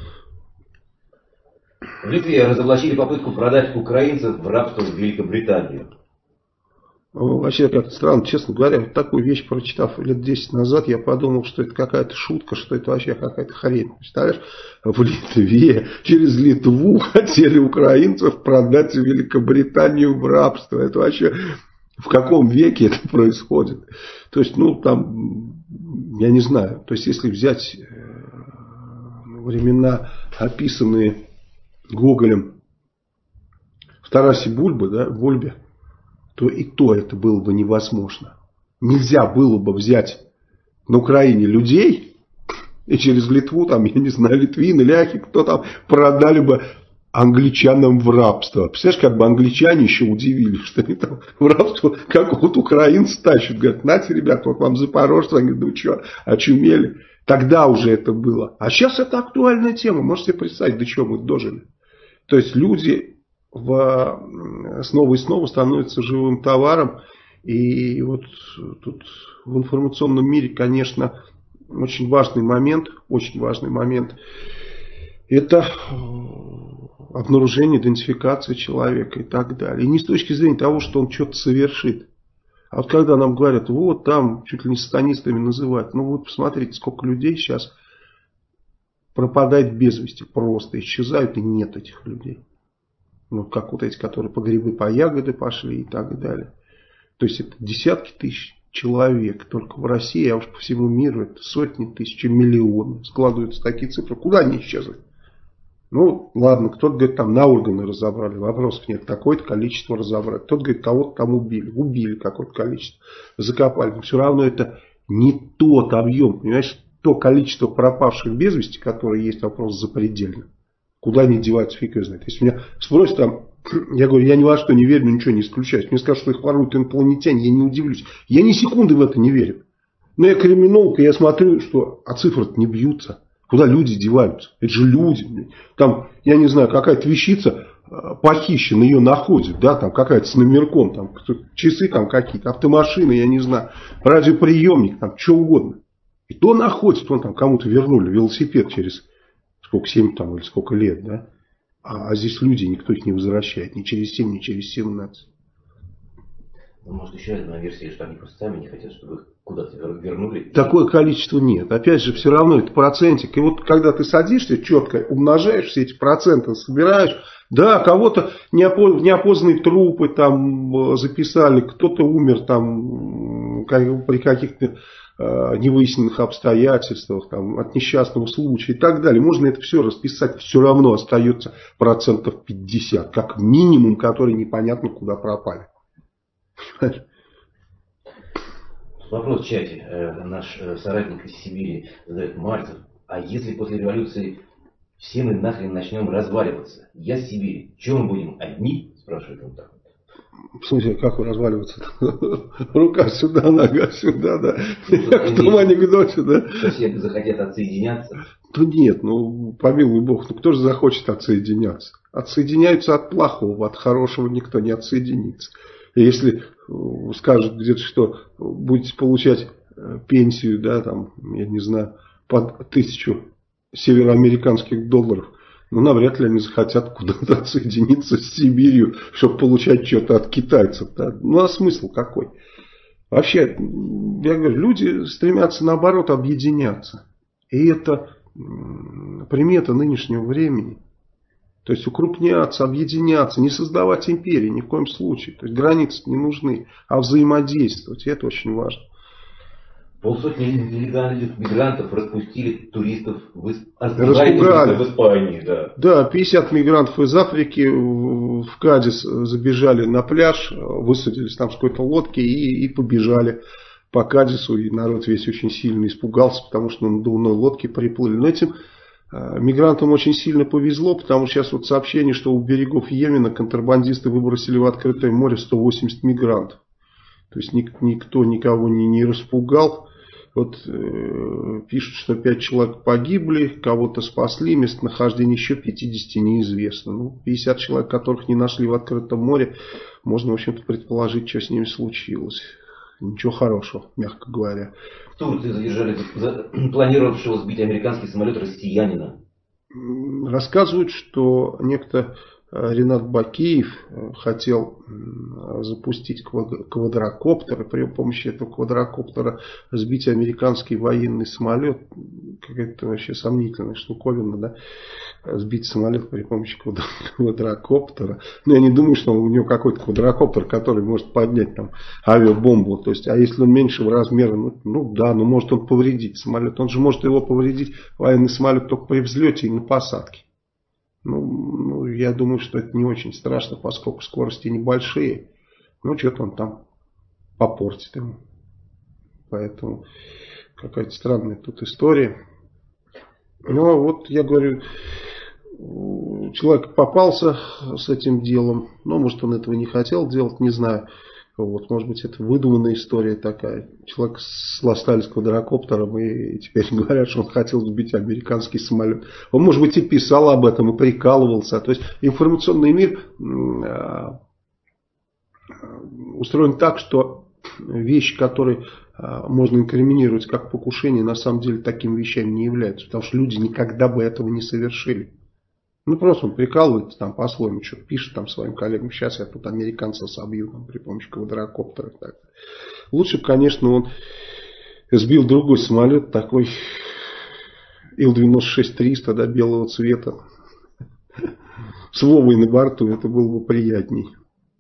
В Литве разоблачили попытку продать украинцев в рабство в Великобританию. Вообще как-то странно, честно говоря, вот такую вещь прочитав лет десять назад, я подумал, что это какая-то шутка, что это вообще какая-то хрень. Представляешь, в Литве через Литву хотели украинцев продать в Великобританию в рабство. Это вообще в каком веке это происходит? То есть, ну там, я не знаю, то есть если взять времена, описанные Гоголем в Тарасе Бульбе, да, Бульбе, то и то это было бы невозможно. Нельзя было бы взять на Украине людей и через Литву, там, я не знаю, литвины, ляхи, кто там, продали бы англичанам в рабство. Представляешь, как бы англичане еще удивились, что они там в рабство какого-то украинца тащат. Говорят, нате, ребята, вот вам запорожцы. Они говорят, ну что, очумели. Тогда уже это было. А сейчас это актуальная тема. Можете себе представить, до чего мы дожили. То есть люди в, снова и снова становятся живым товаром. И вот тут в информационном мире, конечно, очень важный момент, очень важный момент, это обнаружение, идентификация человека и так далее. И не с точки зрения того, что он что-то совершит. А вот когда нам говорят, вот там чуть ли не сатанистами называют, ну вот посмотрите, сколько людей сейчас пропадает без вести, просто исчезают, и нет этих людей. Ну, как вот эти, которые по грибы, по ягоды пошли и так далее. То есть это десятки тысяч человек только в России, а уж по всему миру это сотни тысяч, миллионы. Складываются такие цифры. Куда они исчезли? Ну, ладно, кто-то говорит, там на органы разобрали, вопросов нет, какое-то количество разобрали. Кто-то говорит, кого-то там убили, убили какое-то количество, закопали. Но все равно это не тот объем, понимаешь, то количество пропавших без вести, которое есть, вопрос запредельно. Куда они деваются, фиг его знает. Если меня спросят там, я говорю, я ни во что не верю, но ничего не исключаю. Если мне скажут, что их воруют инопланетяне, я не удивлюсь. Я ни секунды в это не верю. Но я криминолог, и я смотрю, что а цифры-то не бьются. Куда люди деваются? Это же люди. Там, я не знаю, какая-то вещица похищена, ее находят, да, там какая-то с номерком, там часы там какие-то, автомашины, я не знаю, радиоприемник, там что угодно. И то находят, вон там кому-то вернули велосипед через сколько, семь там или сколько лет, да. А, а здесь люди, никто их не возвращает, ни через семь, ни через семнадцать. Ну, может, еще одна версия, что они просто сами не хотят, чтобы их куда-то вернули. Такое количество нет. Опять же, все равно это процентик. И вот когда ты садишься, четко умножаешь все эти проценты, собираешь, да, кого-то неопознанные трупы там записали, кто-то умер там при каких-то э, невыясненных обстоятельствах, там, от несчастного случая и так далее. Можно это все расписать, все равно остается процентов пятьдесят, как минимум, которые непонятно куда пропали. Вопрос в чате. Наш соратник из Сибири задает: Мальцев, а если после революции все мы нахрен начнем разваливаться? Я с Сибири. Чего мы будем одни? Спрашивает он так. В смысле, как разваливаться? Рука сюда, нога сюда, да. В том анекдоте, да. Что все захотят отсоединяться? Да нет, ну, помилуй бог, ну кто же захочет отсоединяться? Отсоединяются от плохого, от хорошего никто не отсоединится. И если скажут где-то, что будете получать пенсию, да, там, я не знаю, под тысячу североамериканских долларов, ну, навряд ли они захотят куда-то отсоединиться с Сибирью, чтобы получать что-то от китайцев. Да? Ну, а смысл какой? Вообще, я говорю, люди стремятся, наоборот, объединяться. И это примета нынешнего времени. То есть, укрупняться, объединяться, не создавать империи ни в коем случае. То есть, границы не нужны, а взаимодействовать. И это очень важно. Полсотни нелегальных мигрантов распустили туристов в, Исп... Распугали. в Испании. Да. да, пятьдесят мигрантов из Африки в Кадис забежали на пляж, высадились там с какой-то лодки и, и побежали по Кадису. И народ весь очень сильно испугался, потому что на надувной лодке приплыли. Но этим э, мигрантам очень сильно повезло, потому что сейчас вот сообщение, что у берегов Йемена контрабандисты выбросили в открытое море сто восемьдесят мигрантов. То есть ник, никто никого не, не распугал. Вот э, пишут, что пять человек погибли, кого-то спасли, местонахождение еще пятидесяти неизвестно. Ну, пятьдесят человек, которых не нашли в открытом море, можно, в общем-то, предположить, что с ними случилось. Ничего хорошего, мягко говоря. В Турции задержали планировавшего сбить американский самолет россиянина. Рассказывают, что некто Ренат Бакиев хотел запустить квадрокоптер, и при помощи этого квадрокоптера сбить американский военный самолет. Какая-то вообще сомнительная штуковина, да? Сбить самолет при помощи квадрокоптера. Но я не думаю, что у него какой-то квадрокоптер, который может поднять там авиабомбу. То есть, а если он меньшего размера, ну, ну да, ну может он повредить самолет. Он же может его повредить, военный самолет, только при взлете и на посадке. Ну, ну, я думаю, что это не очень страшно, поскольку скорости небольшие. Ну, что-то он там попортит ему. Поэтому какая-то странная тут история. Ну, а вот я говорю, человек попался с этим делом. Ну, может, он этого не хотел делать, не знаю. Вот, может быть, это выдуманная история такая. Человек сластали с квадрокоптером и теперь говорят, что он хотел сбить американский самолет. Он, может быть, и писал об этом, и прикалывался. То есть информационный мир устроен так, что вещи, которые можно инкриминировать как покушение, на самом деле такими вещами не являются. Потому что люди никогда бы этого не совершили. Ну, просто он прикалывается там по-своему, что пишет там своим коллегам, сейчас я тут американца собью там, при помощи квадрокоптера. Так. Лучше бы, конечно, он сбил другой самолет, такой Ил девяносто шесть триста, да, белого цвета, с Вовой на борту, это было бы приятней.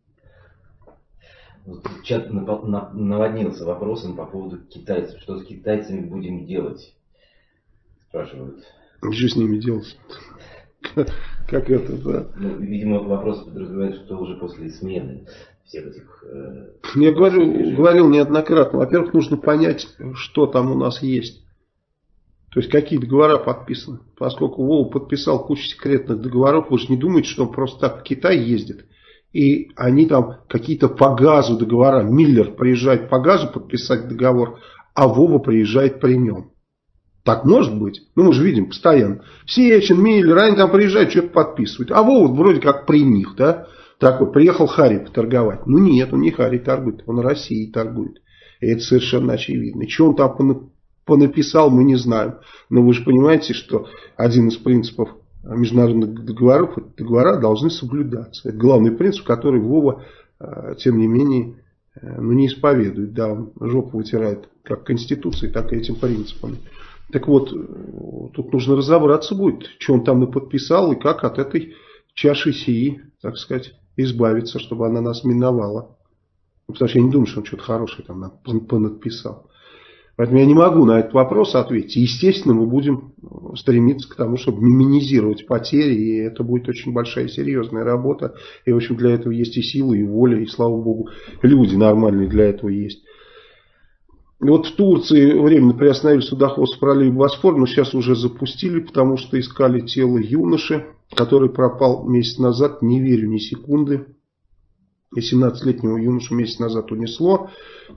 Чат наводнился вопросом по поводу китайцев. Что с китайцами будем делать? Спрашивают. Что с ними делать? Как это, да? Ну, видимо, вопрос подразумевает, что уже после смены всех этих... Э, Я говорю, говорил неоднократно. Во-первых, нужно понять, что там у нас есть. То есть, какие договора подписаны. Поскольку Вова подписал кучу секретных договоров, вы же не думаете, что он просто так в Китай ездит. И они там какие-то по газу договора. Миллер приезжает по газу подписать договор, а Вова приезжает при нем. Так может быть? Ну, мы же видим постоянно. Сечин, Миллер, они там приезжают, что-то подписывают. А Вова вроде как при них, да? Так вот, приехал Харри поторговать. Ну, нет, он не Харри торгует, он Россией торгует. И это совершенно очевидно. Что он там понаписал, мы не знаем. Но вы же понимаете, что один из принципов международных договоров, договора должны соблюдаться. Это главный принцип, который Вова, тем не менее, ну, не исповедует. Да, он жопу вытирает как Конституцией, так и этим принципами. Так вот, тут нужно разобраться будет, что он там наподписал и как от этой чаши сии, так сказать, избавиться, чтобы она нас миновала. Потому что я не думаю, что он что-то хорошее там понадписал. Поэтому я не могу на этот вопрос ответить. Естественно, мы будем стремиться к тому, чтобы минимизировать потери, и это будет очень большая серьезная работа. И, в общем, для этого есть и силы, и воля, и, слава богу, люди нормальные для этого есть. Вот в Турции временно приостановили судоходство в проливе Босфор, но сейчас уже запустили, потому что искали тело юноши, который пропал месяц назад, не верю ни секунды. И семнадцатилетнего юношу месяц назад унесло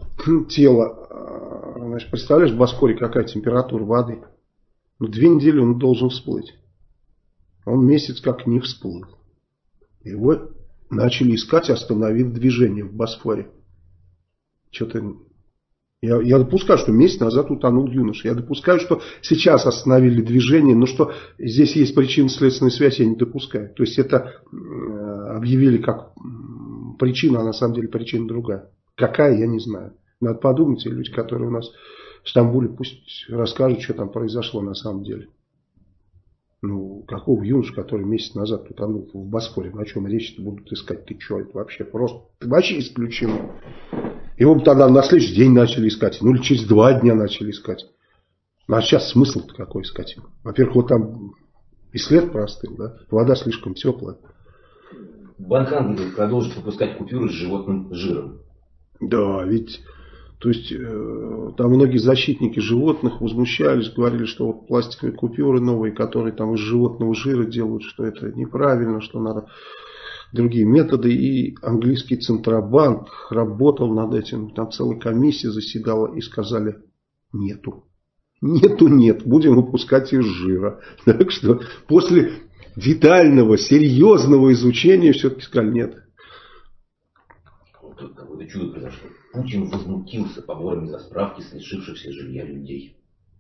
тело. Значит, представляешь, в Босфоре какая температура воды? Ну, две недели он должен всплыть. Он месяц как не всплыл. Его начали искать, остановив движение в Босфоре. Что-то... Я, я допускаю, что месяц назад утонул юноша. Я допускаю, что сейчас остановили движение, но что здесь есть причинно-следственная связь, я не допускаю. То есть это объявили как причина, а на самом деле причина другая. Какая, я не знаю. Надо подумать, и люди, которые у нас в Стамбуле, пусть расскажут, что там произошло на самом деле. Ну, какого юноша, который месяц назад утонул в Босфоре, на чем речь-то будут искать? Ты что, это вообще просто, вообще исключено. Его бы тогда на следующий день начали искать, ну или через два дня начали искать. Ну а сейчас смысл-то какой искать его? Во-первых, вот там и след простыл, да? Вода слишком теплая. Банк Англии продолжит выпускать купюры с животным жиром. Да, ведь... То есть, э, там многие защитники животных возмущались, говорили, что вот пластиковые купюры новые, которые там из животного жира делают, что это неправильно, что надо другие методы. И английский Центробанк работал над этим, там целая комиссия заседала и сказали: нету. Нету, нет, будем выпускать из жира. Так что после детального, серьезного изучения все-таки сказали: нет. Тут какое-то чудо произошло. Путин возмутился поборами за справки с лишившихся жилья людей.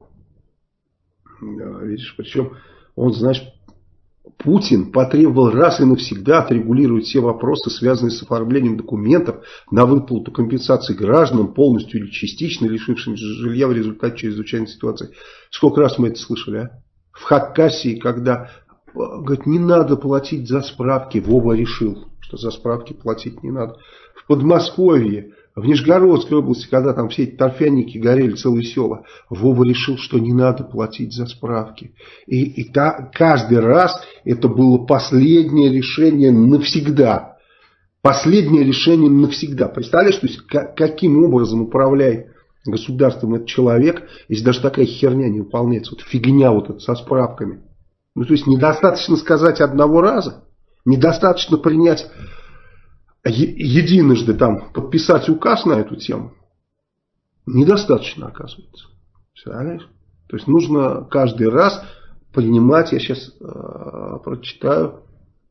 Да, видишь, причем он, знаешь, Путин потребовал раз и навсегда отрегулировать все вопросы, связанные с оформлением документов на выплату компенсации гражданам, полностью или частично лишившимся жилья в результате чрезвычайной ситуации. Сколько раз мы это слышали, а? В Хакасии, когда говорит, не надо платить за справки, Вова решил, что за справки платить не надо. В Подмосковье, в Нижегородской области, когда там все эти торфяники горели, целые села, Вова решил, что не надо платить за справки. И, и та, каждый раз это было последнее решение навсегда. Последнее решение навсегда. Представляешь, то есть, как, каким образом управляет государством этот человек, если даже такая херня не выполняется, вот фигня вот эта со справками. Ну, то есть, недостаточно сказать одного раза, недостаточно принять... единожды там подписать указ на эту тему недостаточно, оказывается. Представляешь? То есть нужно каждый раз принимать, я сейчас э, прочитаю,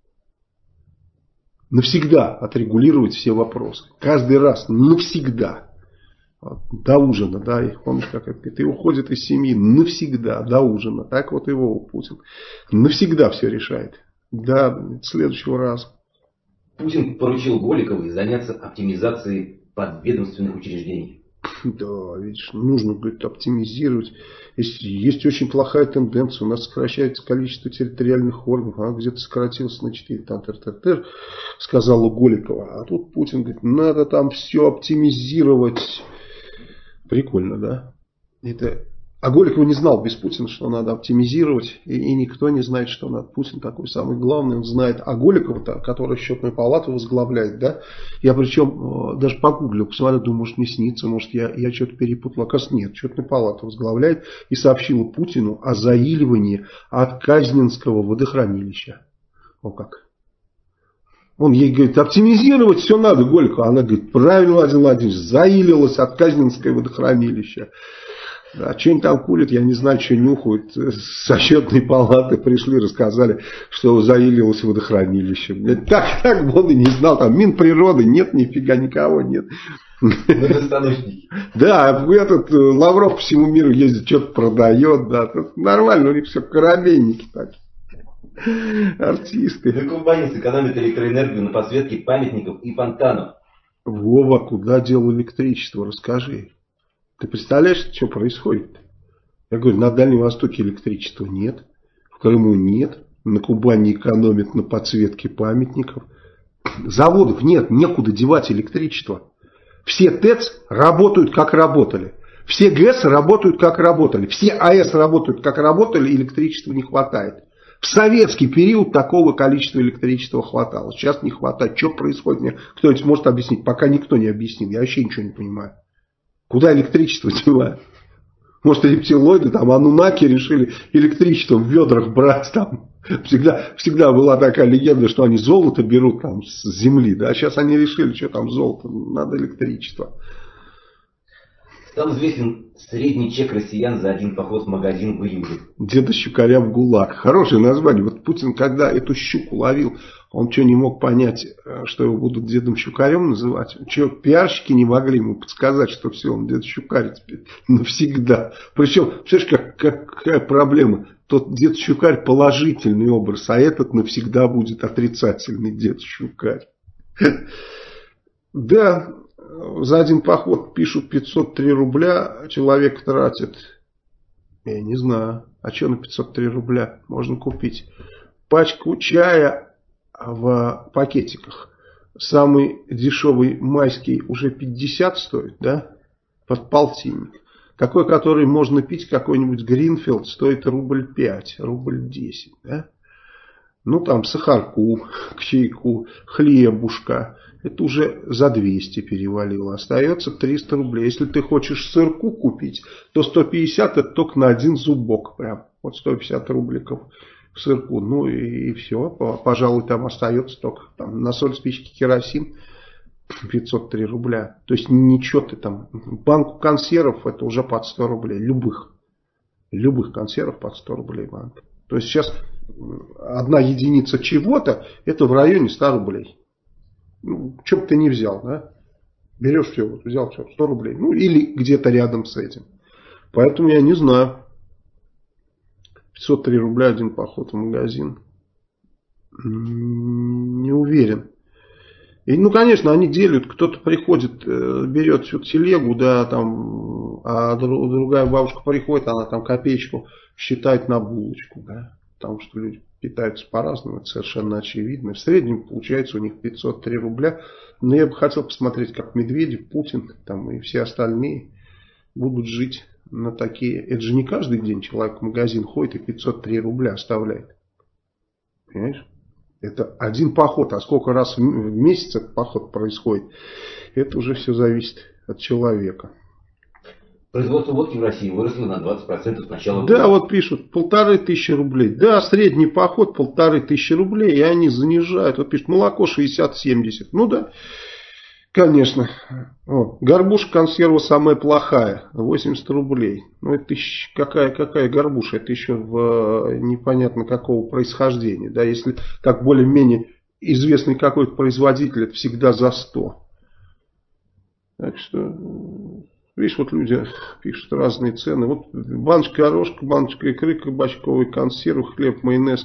навсегда отрегулировать все вопросы. Каждый раз навсегда. Вот, до ужина, да, и помнишь, как это говорит, и уходит из семьи навсегда, до ужина. Так вот его Путин навсегда все решает. До следующего раза. Путин поручил Голиковой заняться оптимизацией подведомственных учреждений. Да, видишь, нужно, говорит, оптимизировать. Есть, есть очень плохая тенденция. У нас сокращается количество территориальных органов. Она где-то сократилась на четыре. Там, тыр, тыр, тыр, сказала Голикова. А тут Путин говорит, надо там все оптимизировать. Прикольно, да? Это... А Голиков не знал без Путина, что надо оптимизировать. И, и никто не знает, что надо. Путин такой самый главный, он знает. А Голикова-то, который счетную палату возглавляет, да? Я причем даже погуглил, посмотрел, думаю, может мне снится, может я, я что-то перепутал. Оказывается, нет, счетную палату возглавляет и сообщила Путину о заиливании от Казнинского водохранилища. О как. Он ей говорит, оптимизировать все надо, Голикова. Она говорит, правильно, Владимир Владимирович, заилилась от Казнинского водохранилища. А что-нибудь там курят, я не знаю, что нюхают. Со счетной палаты пришли, рассказали, что заилилось водохранилище. Так, так бы он и не знал. Там Минприроды нет, нифига никого нет. Да, этот Лавров по всему миру ездит, что-то продает. Да. Нормально, у них все коробейники так. Артисты. Компания сэкономит электроэнергию на подсветке памятников и фонтанов. Вова, куда дело электричество? Расскажи. Ты представляешь, что происходит? Я говорю, на Дальнем Востоке электричества нет, в Крыму нет, на Кубани экономят на подсветке памятников. Заводов нет, некуда девать электричество. Все ТЭЦ работают как работали. Все ГЭС работают как работали. Все АЭС работают как работали, электричества не хватает. В советский период такого количества электричества хватало. Сейчас не хватает. Что происходит? Мне кто-нибудь может объяснить? Пока никто не объяснил. Я вообще ничего не понимаю. Куда электричество девать? Может, рептилоиды, там, анунаки решили электричество в ведрах брать, там. Всегда, всегда была такая легенда, что они золото берут там с земли, да, а сейчас они решили, что там золото, надо электричество. Стал известен средний чек россиян за один поход в магазин в июле. Деда Щукаря в ГУЛАГ. Хорошее название. Вот Путин, когда эту щуку ловил, он что, не мог понять, что его будут Дедом Щукарем называть? Что, пиарщики не могли ему подсказать, что все, он Дед Щукарь теперь навсегда. Причем, представляешь, как, как, какая проблема? Тот Дед Щукарь положительный образ, а этот навсегда будет отрицательный Дед Щукарь. Да, за один поход пишут пятьсот три рубля, человек тратит, я не знаю, а что на пятьсот три рубля можно купить? Пачку чая в пакетиках. Самый дешевый майский уже пятьдесят стоит, да? Под полтинник. Такой, который можно пить, какой-нибудь Гринфилд, стоит рубль пять, рубль десять, да? Ну, там, сахарку, к чайку, хлебушка. Это уже за двести перевалило. Остается триста рублей. Если ты хочешь сырку купить, то сто пятьдесят это только на один зубок. Прям. Вот сто пятьдесят рубликов в сырку. Ну и, и все. Пожалуй, там остается только там, на соль, спички, керосин пятьсот три рубля. То есть ничего ты там. Банку консервов это уже под сто рублей. Любых. Любых консервов под сто рублей банк. То есть сейчас одна единица чего-то это в районе ста рублей. Ну, что бы ты не взял, да? Берешь все, вот, взял все, сто рублей. Ну, или где-то рядом с этим. Поэтому я не знаю. пятьсот три рубля один поход в магазин. Не уверен. И, ну, конечно, они делят. Кто-то приходит, берет всю телегу, да, там, а другая бабушка приходит, она там копеечку считает на булочку, да. Потому что люди питаются по-разному, это совершенно очевидно. В среднем получается у них пятьсот три рубля. Но я бы хотел посмотреть, как Медведев, Путин там, и все остальные будут жить на такие. Это же не каждый день человек в магазин ходит и пятьсот три рубля оставляет. Понимаешь? Это один поход. А сколько раз в месяц этот поход происходит, это уже все зависит от человека. Производство водки в России выросло на двадцать процентов с начала года. Да, вот пишут, полторы тысячи рублей. Да, средний поход полторы тысячи рублей, и они занижают. Вот пишут, молоко шестьдесят-семьдесят. Ну да, конечно. О, горбуша консерва самая плохая, восемьдесят рублей. Ну это еще, какая, какая горбуша, это еще в непонятно какого происхождения. Да, если как более-менее известный какой-то производитель, это всегда за сто. Так что... Видишь, вот люди пишут разные цены. Вот баночка горошка, баночка икры, кабачковый консерв, хлеб, майонез,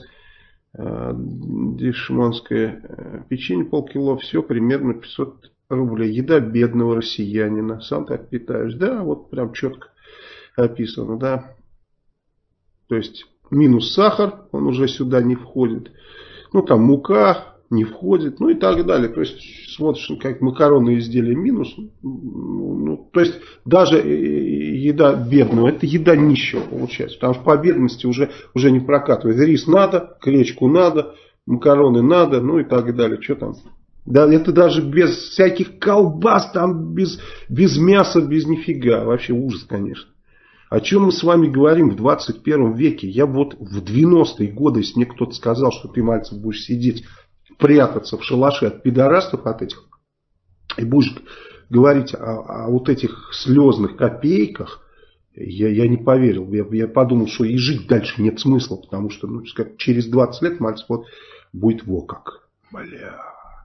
дешманское печенье полкило. Все примерно пятьсот рублей. Еда бедного россиянина. Сам так питаешь. Да, вот прям четко описано, да. То есть минус сахар, он уже сюда не входит. Ну там мука не входит, ну и так далее. То есть смотришь, как макаронные изделия минус. Ну, то есть даже еда бедного, это еда нищего получается. Потому что по бедности уже, уже не прокатывает. Рис надо, гречку надо, макароны надо, ну и так далее. Что там? Да, это даже без всяких колбас, там без, без мяса, без нифига. Вообще ужас, конечно. О чем мы с вами говорим в двадцать первом веке? Я вот в девяностые годы, если мне кто-то сказал, что ты, мальцев, будешь сидеть, прятаться в шалаше от пидорастов от этих, и будешь говорить о, о вот этих слезных копейках, я, я не поверил. Я, я подумал, что и жить дальше нет смысла, потому что ну, через двадцать лет, мальцев, вот будет во как. Бля.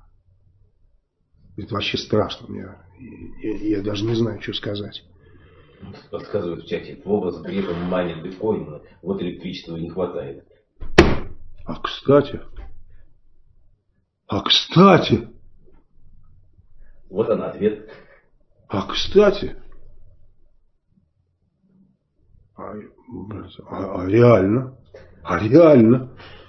Это вообще страшно. Я, я, я даже не знаю, что сказать. Подсказывают в чате, Вова с греком манит биткоин, вот электричества не хватает. А кстати... А кстати... Вот она ответ. А кстати... А, а, а реально? А реально?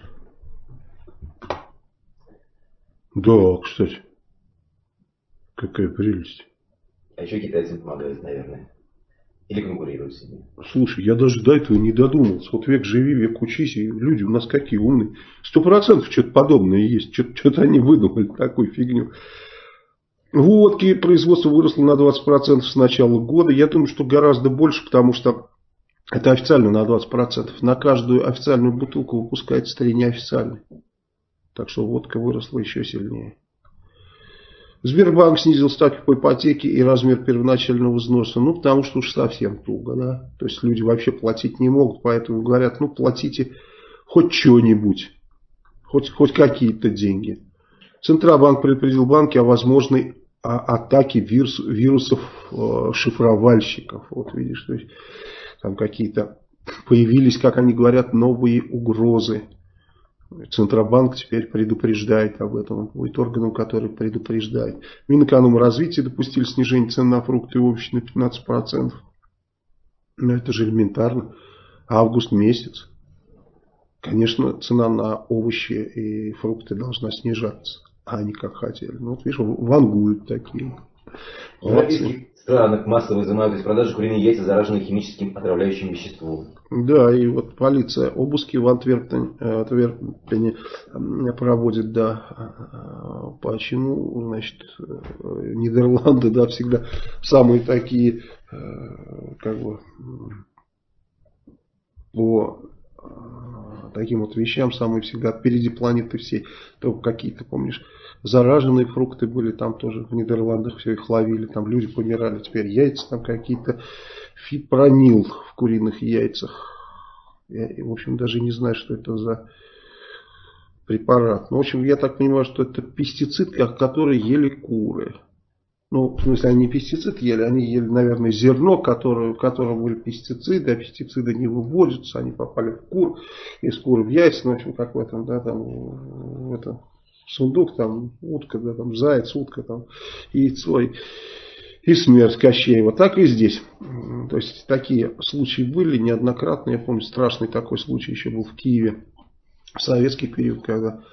Да, кстати. Какая прелесть. А еще китайцам помогают, наверное. Или конкурируют с ними. Слушай, я даже до этого не додумался. Вот век живи, век учись. И люди у нас какие умные. Сто процентов что-то подобное есть. Что-то они выдумали такую фигню. Водки производство выросло на двадцать процентов с начала года. Я думаю, что гораздо больше, потому что это официально на двадцать процентов. На каждую официальную бутылку выпускается три неофициальные. Так что водка выросла еще сильнее. Сбербанк снизил ставки по ипотеке и размер первоначального взноса. Ну, потому что уж совсем туго, да. То есть люди вообще платить не могут, поэтому говорят, ну, платите хоть что-нибудь. Хоть, хоть какие-то деньги. Центробанк предупредил банки о возможной атаке вирус, вирусов э, шифровальщиков. Вот видишь, то есть там какие-то появились, как они говорят, новые угрозы. Центробанк теперь предупреждает об этом. Он будет органом, который предупреждает. Минэкономразвития допустили снижение цен на фрукты и овощи на пятнадцать процентов. Но это же элементарно. Август месяц. Конечно, цена на овощи и фрукты должна снижаться. А они как хотели. Ну, вот видишь, вангуют такие. В европейских странах массово изымают из продажи куриные яйца, зараженные химическим отравляющим веществом. Да, и вот полиция обыски в Антверпене, Антверпене проводит, да. Почему, значит, Нидерланды, да, всегда самые такие, как бы, по таким вот вещам самые всегда впереди планеты всей. Только какие-то, помнишь, зараженные фрукты были, там тоже в Нидерландах все их ловили, там люди помирали, теперь яйца там какие-то, фипронил в куриных яйцах. Я, в общем, даже не знаю, что это за препарат. Ну, в общем, я так понимаю, что это пестицид, который ели куры. Ну, в смысле, они не пестицид ели, они ели, наверное, зерно, которое, в котором были пестициды, а пестициды не выводятся, они попали в кур, из кур в яйца, ну, в общем, как в этом, да, там, в этом сундук, там, утка, да, там, заяц, утка, там, яйцо, и, и смерть Кощеева. Так и здесь. То есть, такие случаи были неоднократно. Я помню, страшный такой случай еще был в Киеве в советский период, когда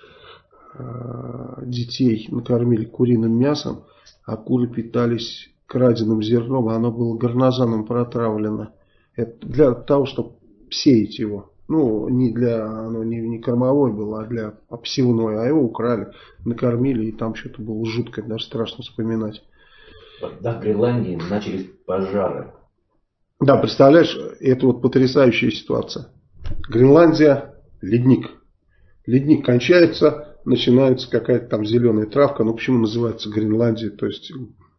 э, детей накормили куриным мясом, а куры питались краденым зерном, а оно было горнозаном протравлено. Это для того, чтобы сеять его. Ну, не для, оно не, не кормовое было, а для посевное. А его украли, накормили, и там что-то было жутко, даже страшно вспоминать. Да, в Гренландии начались пожары. Да, представляешь, это вот потрясающая ситуация. Гренландия, ледник. Ледник кончается, начинается какая-то там зеленая травка. Ну, почему называется Гренландия? То есть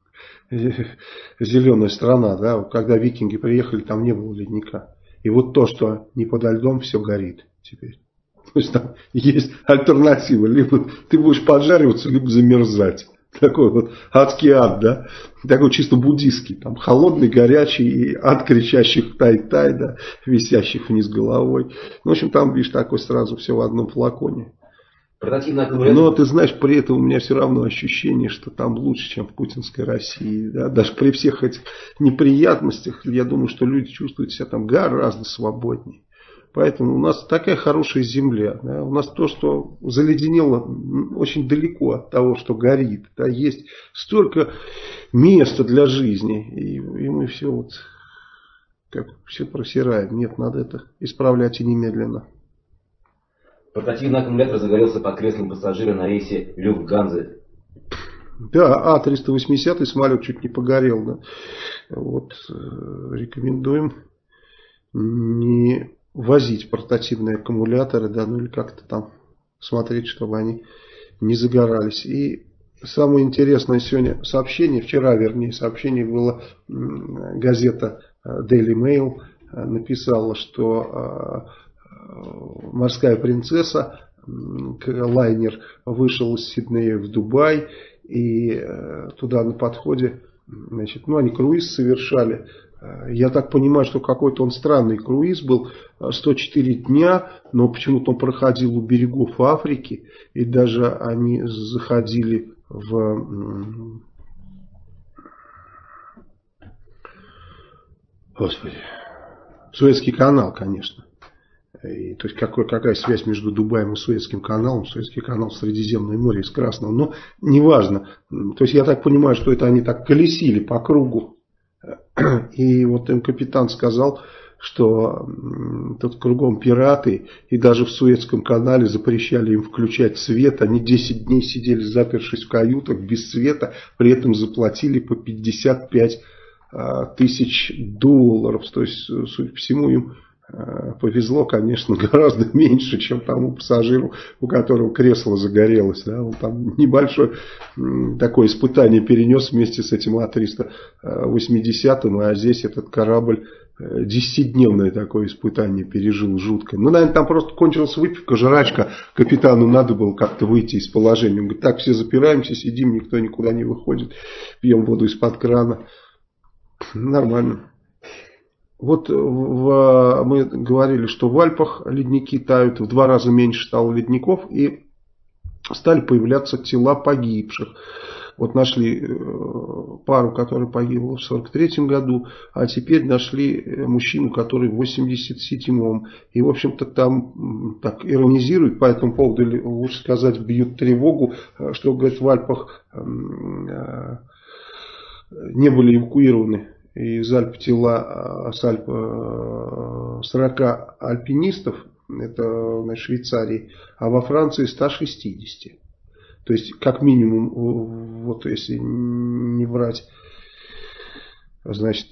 зеленая страна, да. Когда викинги приехали, там не было ледника. И вот то, что не подо льдом, все горит теперь. То есть там есть альтернатива. Либо ты будешь поджариваться, либо замерзать. Такой вот адский ад, да. Такой чисто буддийский. Там холодный, горячий и ад кричащих тай-тай, да, висящих вниз головой. Ну, в общем, там, видишь, такой сразу все в одном флаконе. Но ты знаешь, при этом у меня все равно ощущение, что там лучше, чем в путинской России. Да? Даже при всех этих неприятностях, я думаю, что люди чувствуют себя там гораздо свободнее. Поэтому у нас такая хорошая земля. Да? У нас то, что заледенело, очень далеко от того, что горит. Да? Есть столько места для жизни. И, и мы все вот как все просираем. Нет, надо это исправлять и немедленно. Портативный аккумулятор загорелся под креслом пассажира на рейсе Люфтганзы. Да, А триста восемьдесят самолет чуть не погорел. Да. Вот, рекомендуем не возить портативные аккумуляторы, да, ну или как-то там смотреть, чтобы они не загорались. И самое интересное сегодня сообщение, вчера вернее сообщение было, газета Daily Mail написала, что морская принцесса, лайнер вышел из Сиднея в Дубай, и туда на подходе, значит, ну они круиз совершали. Я так понимаю, что какой-то он странный круиз был, сто четыре дня, но почему-то он проходил у берегов Африки, и даже они заходили в... Господи, Суэцкий канал, конечно. И, то есть какой, какая связь между Дубаем и Суэцким каналом? Суэцкий канал в Средиземное море из Красного. Но неважно. То есть я так понимаю, что это они так колесили по кругу. И вот им капитан сказал, что тут кругом пираты, и даже в Суэцком канале запрещали им включать свет. Они десять дней сидели, запершись в каютах, без света, при этом заплатили по пятьдесят пять тысяч долларов. То есть, судя по всему, им повезло, конечно, гораздо меньше, чем тому пассажиру, у которого кресло загорелось. Да? Он там небольшое такое испытание перенес вместе с этим А триста восемьдесят, а здесь этот корабль десятидневное такое испытание пережил жуткое. Ну, наверное, там просто кончилась выпивка, жрачка. Капитану надо было как-то выйти из положения. Он говорит, так, все запираемся, сидим, никто никуда не выходит, пьем воду из-под крана. Нормально. Вот в, мы говорили, что в Альпах ледники тают, в два раза меньше стало ледников, и стали появляться тела погибших. Вот нашли пару, которая погибла в сорок третьем году, а теперь нашли мужчину, который в восемьдесят седьмом. И, в общем-то, там так иронизируют по этому поводу, или лучше сказать, бьют тревогу, что, говорят, в Альпах не были эвакуированы из Альп тела с Альп сорока альпинистов, это в Швейцарии, а во Франции ста шестидесяти. То есть, как минимум, вот если не врать, значит,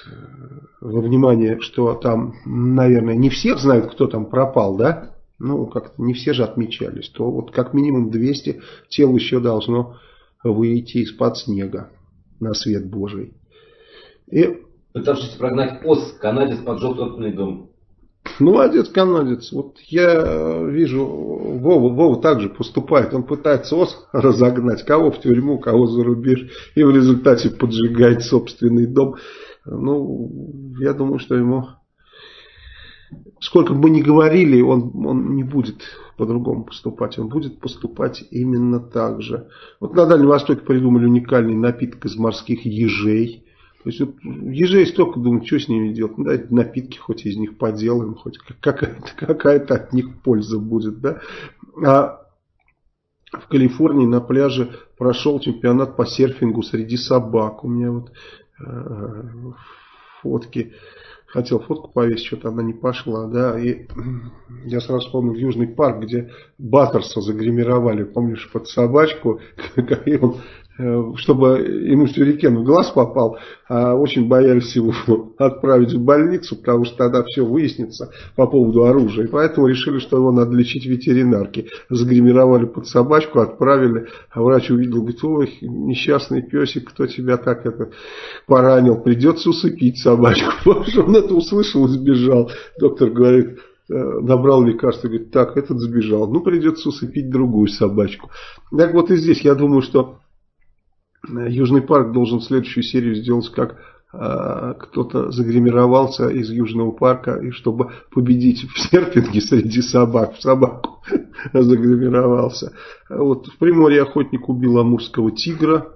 во внимание, что там, наверное, не все знают, кто там пропал, да? Ну, как-то не все же отмечались. То вот как минимум двести тел еще должно выйти из-под снега на свет Божий. И... Пытавшись прогнать ос, канадец поджег собственный дом. Молодец, канадец. Вот я вижу, Вова, Вова также поступает. Он пытается ос разогнать. Кого в тюрьму, кого за рубеж. И в результате поджигает собственный дом. Ну, я думаю, что ему... Сколько бы мы ни говорили, он, он не будет по-другому поступать. Он будет поступать именно так же. Вот на Дальнем Востоке придумали уникальный напиток из морских ежей. То есть, вот, ежей столько, думаю, что с ними делать? Ну, давайте напитки хоть из них поделаем, хоть какая-то, какая-то от них польза будет. Да? А в Калифорнии на пляже прошел чемпионат по серфингу среди собак. У меня вот э, фотки. Хотел фотку повесить, что-то она не пошла. Да? И я сразу вспомнил Южный парк, где Баттерса загримировали, помнишь, под собачку. И он... чтобы ему сюрикен в глаз попал, а очень боялись его отправить в больницу, потому что тогда все выяснится по поводу оружия. И поэтому решили, что его надо лечить в ветеринарке. Загримировали под собачку, отправили, а врач увидел, говорит, ой, несчастный песик, кто тебя так это поранил, придется усыпить собачку. Потому что он это услышал и сбежал. Доктор говорит, набрал лекарство, говорит, так, этот сбежал, ну придется усыпить другую собачку. Так вот и здесь, я думаю, что Южный парк должен следующую серию сделать, как э, кто-то загримировался из Южного парка, и чтобы победить в серфинге среди собак, в собаку загримировался. Вот в Приморье охотник убил амурского тигра.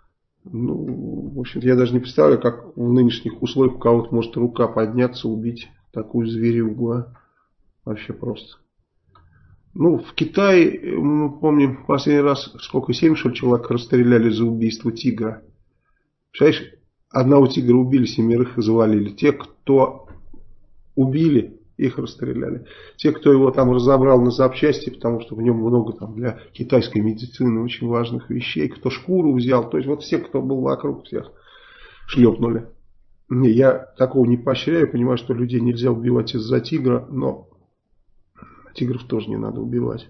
Ну, в общем, я даже не представляю, как в нынешних условиях у кого-то может рука подняться, убить такую зверюгу. А? Вообще просто. Ну, в Китае, мы помним, последний раз, сколько, семь, что ли, человек расстреляли за убийство тигра. Представляешь, одного тигра убили, семерых завалили. Те, кто убили, их расстреляли. Те, кто его там разобрал на запчасти, потому что в нем много там для китайской медицины очень важных вещей. Кто шкуру взял, то есть вот все, кто был вокруг, всех шлепнули. Не, я такого не поощряю, понимаю, что людей нельзя убивать из-за тигра, но... Тигров тоже не надо убивать.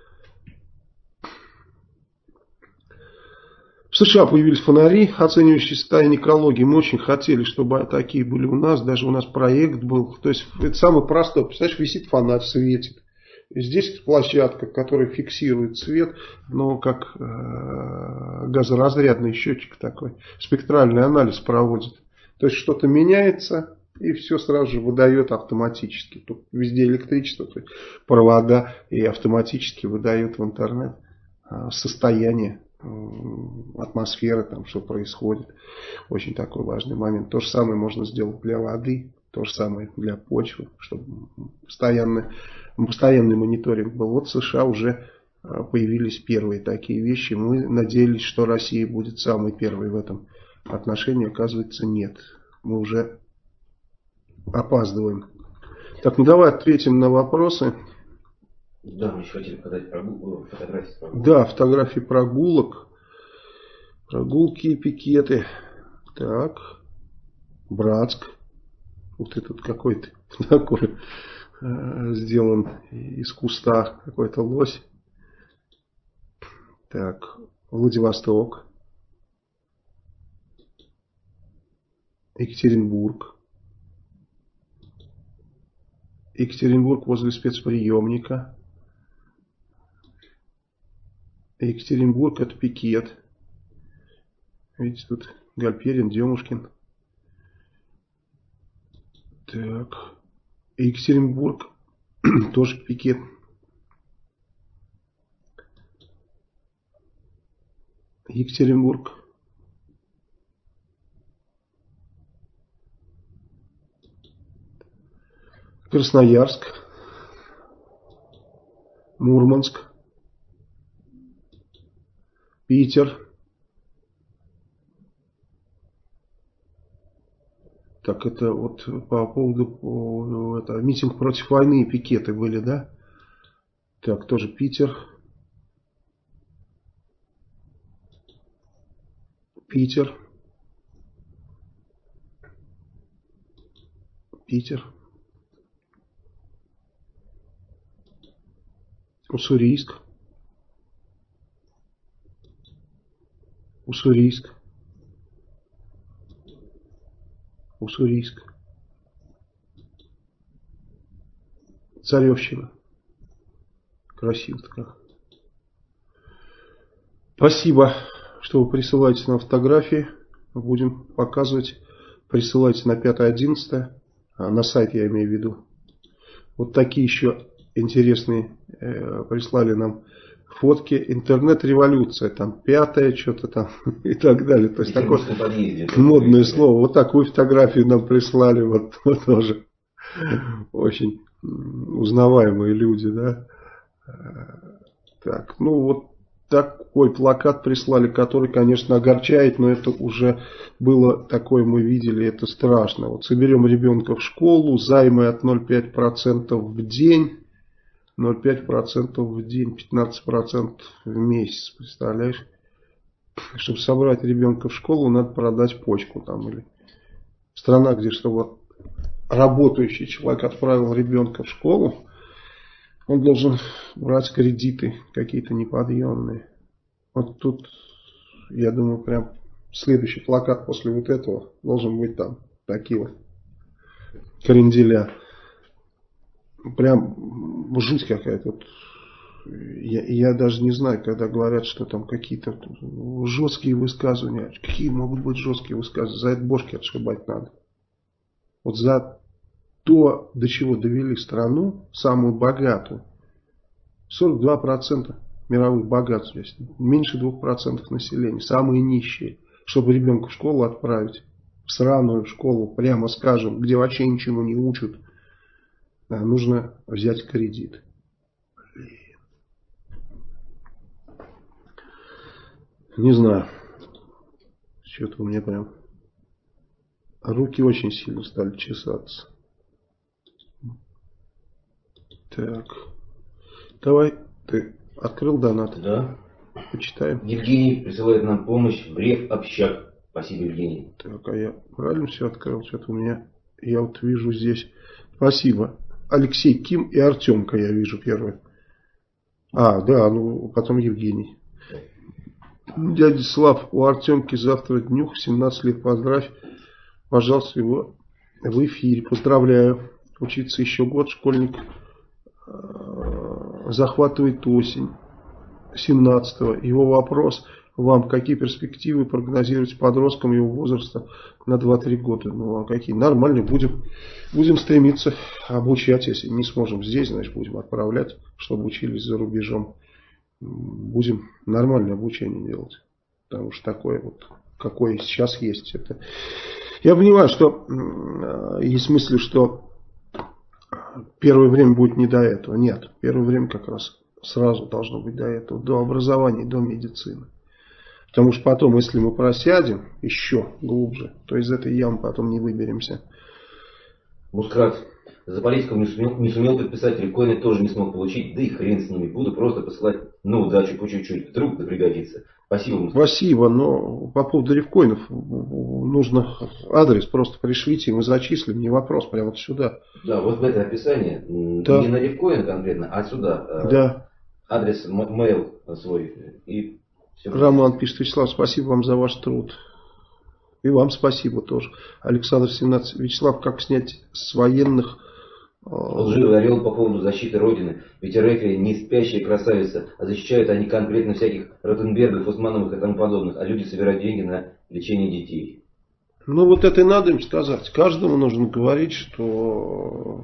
В США появились фонари, оценивающие состояние экологии. Мы очень хотели, чтобы такие были у нас. Даже у нас проект был. То есть это самое простое. Представляешь, висит фонарь, светит. И здесь площадка, которая фиксирует свет, но как э, газоразрядный счетчик такой. Спектральный анализ проводит. То есть что-то меняется. И все сразу же выдает автоматически. Тут везде электричество, то есть провода, и автоматически выдает в интернет состояние атмосферы, там, что происходит. Очень такой важный момент. То же самое можно сделать для воды, то же самое для почвы, чтобы постоянный, постоянный мониторинг был. Вот в США уже появились первые такие вещи. Мы надеялись, что Россия будет самой первой в этом отношении. Оказывается, нет. Мы уже опаздываем. Так, ну давай ответим на вопросы. Да, мы еще хотели показать прогул... фотографии прогулок. Да, фотографии прогулок. Прогулки и пикеты. Так. Братск. Ух ты, тут какой-то такой э, сделан из куста. Какой-то лось. Так. Владивосток. Екатеринбург. Екатеринбург возле спецприемника. Екатеринбург — это пикет. Видите, тут Гальперин, Демушкин. Так. Екатеринбург тоже пикет. Екатеринбург. Красноярск. Мурманск. Питер. Так, это вот по поводу это, митинг против войны и пикеты были, да? Так, тоже Питер. Питер. Питер. Уссурийск. Уссурийск. Уссурийск. Царевщина. Красиво-то как. Спасибо, что вы присылаете нам фотографии. Будем показывать. Присылайте на пятое одиннадцатое. На сайт я имею в виду. Вот такие еще интересные э, прислали нам фотки. Интернет-революция. Там пятое, что-то там и так далее. То есть такое модное слово. Вот такую фотографию нам прислали. Вот, вот тоже очень узнаваемые люди, да. Так, ну вот такой плакат прислали, который, конечно, огорчает, но это уже было такое, мы видели, это страшно. Вот соберем ребенка в школу, займы от ноль целых пять десятых процента в день, ноль целых пять десятых процента в день, пятнадцать процентов в месяц, представляешь? Чтобы собрать ребенка в школу, надо продать почку там или страна, где чтобы работающий человек отправил ребенка в школу, он должен брать кредиты какие-то неподъемные. Вот тут, я думаю, прям следующий плакат после вот этого должен быть там. Такие вот кренделя. Прям жуть какая-то. Я, я даже не знаю, когда говорят, что там какие-то жесткие высказывания. Какие могут быть жесткие высказывания? За это бошки отшибать надо. Вот за то, до чего довели страну, самую богатую. сорок два процента мировых богатств здесь. Меньше двух процентов населения. Самые нищие. Чтобы ребенка в школу отправить. В сраную школу, прямо скажем, где вообще ничему не учат. Да, нужно взять кредит. Блин. Не знаю. Что-то у меня прям руки очень сильно стали чесаться. Так. Давай, ты открыл донат? Да. Почитаем. Евгений присылает нам помощь в Рев-общак. Спасибо, Евгений. Так, а я правильно все открыл? Что-то у меня, я вот вижу здесь. Спасибо. Алексей Ким и Артемка я вижу первый. А, да, ну потом Евгений. Дядя Слав, у Артемки завтра днюх, семнадцать лет, поздравь. Пожалуйста, его в эфире. Поздравляю. Учиться еще год, школьник захватывает осень семнадцатого. Его вопрос вам: какие перспективы прогнозируете подросткам его возраста на два-три года? Ну, а какие? Нормально, будем, будем стремиться обучать. Если не сможем здесь, значит, будем отправлять, чтобы учились за рубежом. Будем нормальное обучение делать. Потому что такое вот, какое сейчас есть. Это... Я понимаю, что есть мысли, что первое время будет не до этого. Нет, первое время как раз сразу должно быть до этого. До образования, до медицины. Потому что потом, если мы просядем еще глубже, то из этой ямы потом не выберемся. Мускрат. За политиков не сумел, не сумел подписать, рифкоины тоже не смог получить, да и хрен с ними. Буду просто посылать на удачу по чуть-чуть. Вдруг да пригодится. Спасибо, Мускрат. Спасибо, но по поводу рифкоинов нужно адрес просто пришлите, мы зачислим, не вопрос, прямо вот сюда. Да, вот в это описание, да. Не на рифкоин конкретно, а сюда. Да. Адрес, мейл свой и все. Роман пишет: Вячеслав, спасибо вам за ваш труд. И вам спасибо тоже. Александр семнадцать. Вячеслав, как снять с военных... Лживый орел по поводу защиты Родины. Ведь РФ не спящая красавица, а защищают они конкретно всяких Ротенбергов, Усмановых и тому подобных, а люди собирают деньги на лечение детей. Ну вот это и надо им сказать. Каждому нужно говорить, что,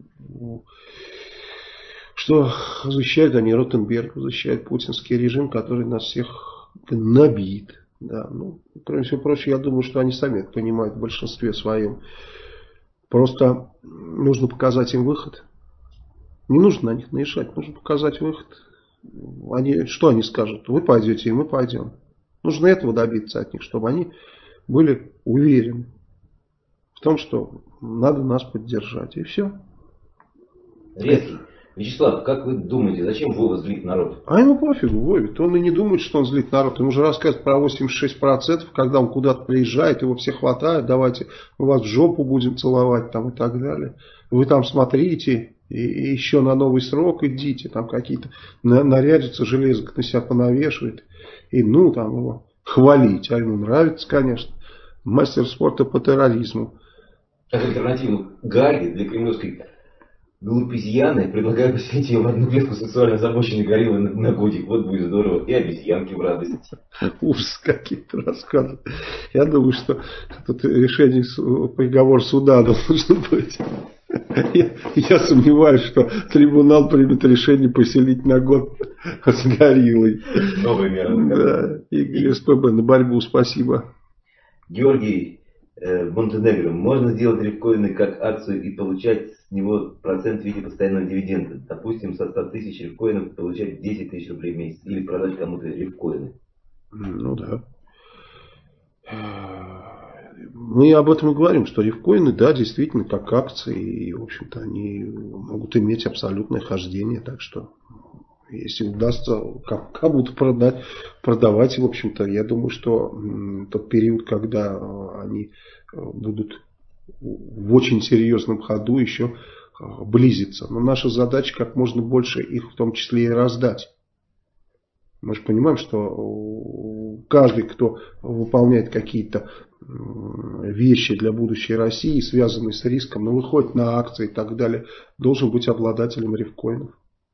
что защищают они Ротенберг, защищают путинский режим, который нас всех набит. Да, ну, кроме всего прочего, я думаю, что они сами это понимают в большинстве своем. Просто нужно показать им выход. Не нужно на них наезжать, нужно показать выход. Они, что они скажут? Вы пойдете, и мы пойдем. Нужно этого добиться от них, чтобы они были уверены в том, что надо нас поддержать. И все. Резкий. Вячеслав, как вы думаете, зачем Вова злит народ? А ему пофигу, Вове. Он и не думает, что он злит народ. Ему уже рассказывают про восемьдесят шесть процентов, когда он куда-то приезжает, его все хватают, давайте мы вас в жопу будем целовать там, и так далее. Вы там смотрите, и, и еще на новый срок идите, там какие-то на, нарядятся, железок на себя понавешивает. И ну там его хвалить, а ему нравится, конечно. Мастер спорта по терроризму. Как альтернативу Гарри для кремлевской глупизьяны, предлагаю поселить ее в одну клетку сексуально озабоченной гориллы на, на годик. Вот будет здорово. И обезьянки в радость. Ужас, какие-то рассказы. Я думаю, что тут решение, приговор суда должен быть. Я, я сомневаюсь, что трибунал примет решение поселить на год с гориллой. Новая мера. Да, Игорь СПБ на борьбу, спасибо. Георгий э, Монтенегро. Можно сделать рифкоины как акцию и получать с него процент в виде постоянного дивиденда. Допустим, со ста тысяч рифкоинов получать десять тысяч рублей в месяц. Или продать кому-то рифкоины. Ну да. Мы об этом и говорим, что рифкоины, да, действительно, как акции, и, в общем-то, они могут иметь абсолютное хождение, так что, если удастся кому-то продать, продавать, в общем-то, я думаю, что тот период, когда они будут в очень серьезном ходу, еще близится. Но наша задача как можно больше их в том числе и раздать. Мы же понимаем, что каждый, кто выполняет какие-то вещи для будущей России, связанные с риском, но выходит на акции и так далее, должен быть обладателем рифкоинов.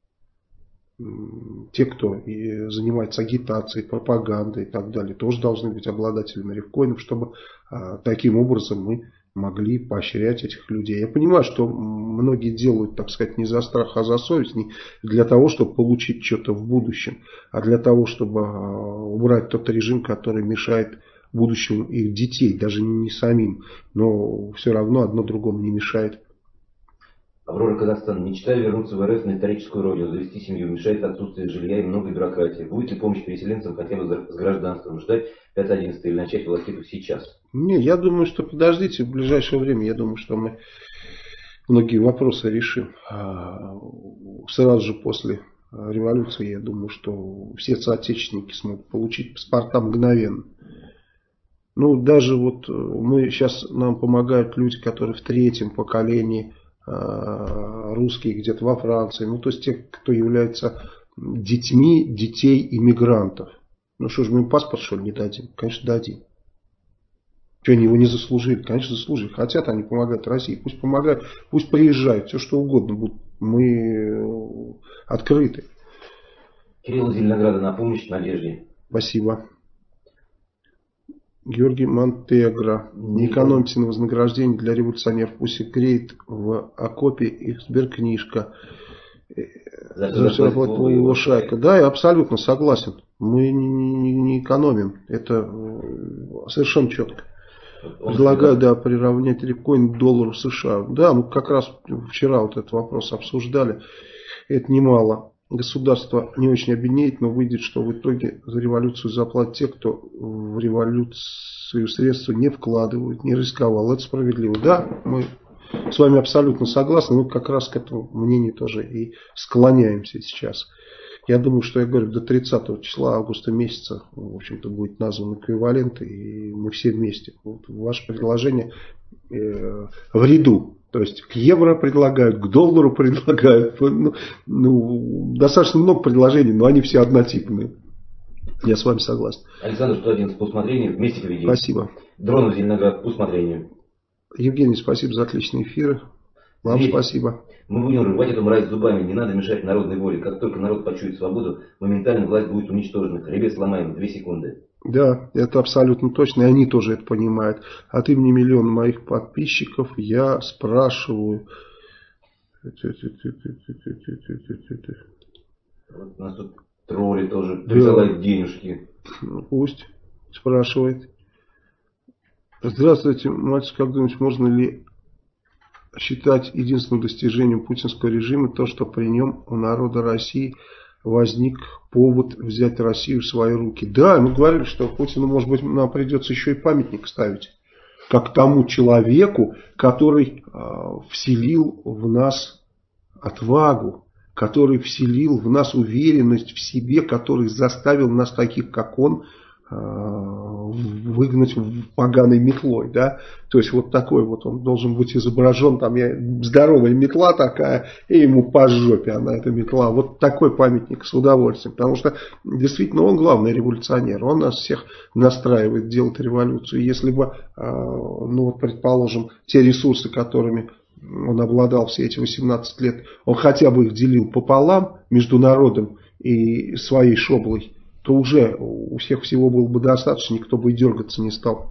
Те, кто и занимается агитацией, пропагандой и так далее, тоже должны быть обладателями рифкоинов, чтобы а, таким образом мы могли поощрять этих людей. Я понимаю, что многие делают, так сказать, не за страх, а за совесть, не для того, чтобы получить что-то в будущем, а для того, чтобы убрать тот режим, который мешает будущему их детей, даже не самим. Но все равно одно другому не мешает. Аврора Казахстан. Мечтаю вернуться в РФ на историческую родину, завести семью. Мешает отсутствие жилья и много бюрократии. Будет ли помощь переселенцам хотя бы с гражданством? Ждать пятое одиннадцатое или начать волокиту сейчас? Не, я думаю, что подождите в ближайшее время. Я думаю, что мы многие вопросы решим. Сразу же после революции, я думаю, что все соотечественники смогут получить паспорта мгновенно. Ну, даже вот мы сейчас, нам помогают люди, которые в третьем поколении русские где-то во Франции, ну то есть те, кто являются детьми детей иммигрантов. Ну что же, мы им паспорт что ли не дадим? Конечно дадим. Что они его не заслужили? Конечно заслужили. Хотят они помогать России, пусть помогают, пусть приезжают, все что угодно будут. Мы открыты. Кирилл Зеленограда на помощь Надежде. Спасибо. Георгий Монтегро. Не экономьте на вознаграждение для революционеров. Пусть их греет в окопе их сберкнижка. За все работает его шайка. Да, я абсолютно согласен. Мы не, не, не экономим. Это совершенно четко. Предлагаю, да, приравнять рифкоин к доллару США. Да, мы как раз вчера вот этот вопрос обсуждали. Это немало. Государство не очень обеднеет, но выйдет, что в итоге за революцию заплатят те, кто в революцию средства не вкладывают, не рисковал. Это справедливо. Да, мы с вами абсолютно согласны. Мы как раз к этому мнению тоже и склоняемся сейчас. Я думаю, что я говорю, до тридцатого числа августа месяца, в общем-то, будет назван эквивалент, и мы все вместе. Вот ваше предложение э, в ряду. То есть к евро предлагают, к доллару предлагают. Ну, ну, достаточно много предложений, но они все однотипные. Я с вами согласен. Александр сто одиннадцать по усмотрению, вместе победим. Спасибо. Дронов Зеленоград по усмотрению. Евгений, спасибо за отличные эфиры. Вам Здесь спасибо. Мы будем рвать эту мразь зубами, не надо мешать народной воле. Как только народ почует свободу, моментально власть будет уничтожена. Хребет сломаем, две секунды. Да, это абсолютно точно, и они тоже это понимают. От имени миллиона моих подписчиков я спрашиваю. Вот у нас тут тролли тоже присылают денежки. Пусть спрашивает. Здравствуйте, мальчик, как думаете, можно ли считать единственным достижением путинского режима то, что при нем у народа России возник повод взять Россию в свои руки? Да, мы говорили, что Путину, может быть, нам придется еще и памятник ставить, как тому человеку, который э, вселил в нас отвагу, который вселил в нас уверенность в себе, который заставил нас таких, как он, выгнать поганой метлой, да, то есть вот такой вот он должен быть изображен, там я, здоровая метла такая, и ему по жопе она, эта метла, вот такой памятник с удовольствием, потому что действительно он главный революционер, он нас всех настраивает делать революцию, если бы, ну вот предположим, те ресурсы, которыми он обладал все эти восемнадцать лет, он хотя бы их делил пополам между народом и своей шоблой, то уже у всех всего было бы достаточно, никто бы и дергаться не стал.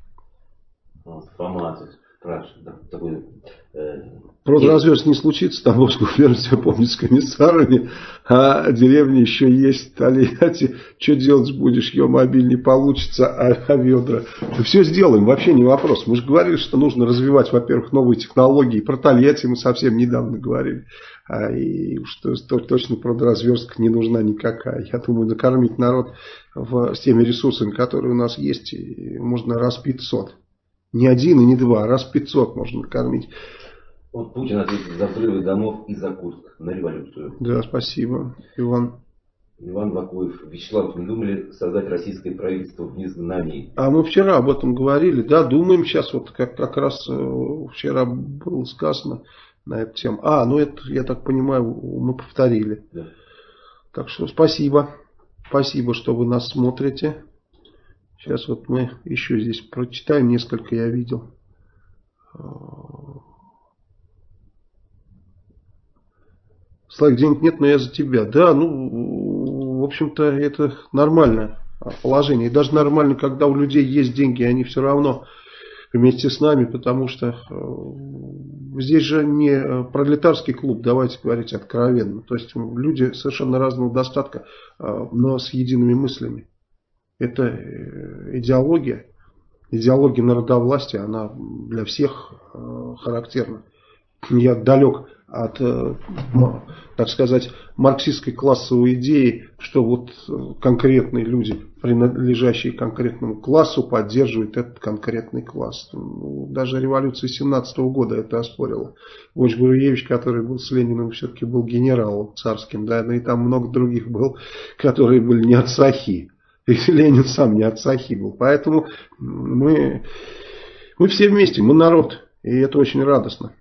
Вот, Фома спрашивает, да, такой... Э, Продразверст не случится, Тамбовскую фермерство помнит с комиссарами, а деревня еще есть, Тольятти, что делать будешь, ее мобиль не получится, а, а ведра. Да все сделаем, вообще не вопрос. Мы же говорили, что нужно развивать, во-первых, новые технологии, про Тольятти мы совсем недавно говорили. А, и что точно продразверстка не нужна никакая. Я думаю, накормить народ в, с теми ресурсами, которые у нас есть, можно раз пятьсот. Не один и не два, раз пятьсот можно накормить. Вот Путин ответит за взрывы домов и за Курск на революцию. Да, спасибо, Иван. Иван Вакуев. Вячеслав, не думали создать российское правительство в изгнании? А мы вчера об этом говорили. Да, думаем сейчас, вот как, как раз вчера было сказано на эту тему. А, ну это, я так понимаю, мы повторили. Да. Так что спасибо. Спасибо, что вы нас смотрите. Сейчас вот мы еще здесь прочитаем, несколько я видел. Слайк, денег нет, но я за тебя. Да, ну, в общем-то, это нормальное положение. И даже нормально, когда у людей есть деньги, они все равно вместе с нами, потому что здесь же не пролетарский клуб, давайте говорить откровенно. То есть люди совершенно разного достатка, но с едиными мыслями. Это идеология, идеология народовластия, она для всех характерна. Я далек от, так сказать, марксистской классовой идеи, что вот конкретные люди, принадлежащие конкретному классу, поддерживают этот конкретный класс. Ну, даже революция семнадцатого года это оспорила. Вождь-Буруевич, который был с Лениным, все-таки был генералом царским, да, ну и там много других был, которые были не от Сахи. И Ленин сам не от Сахи был. Поэтому мы, мы все вместе, мы народ. И это очень радостно.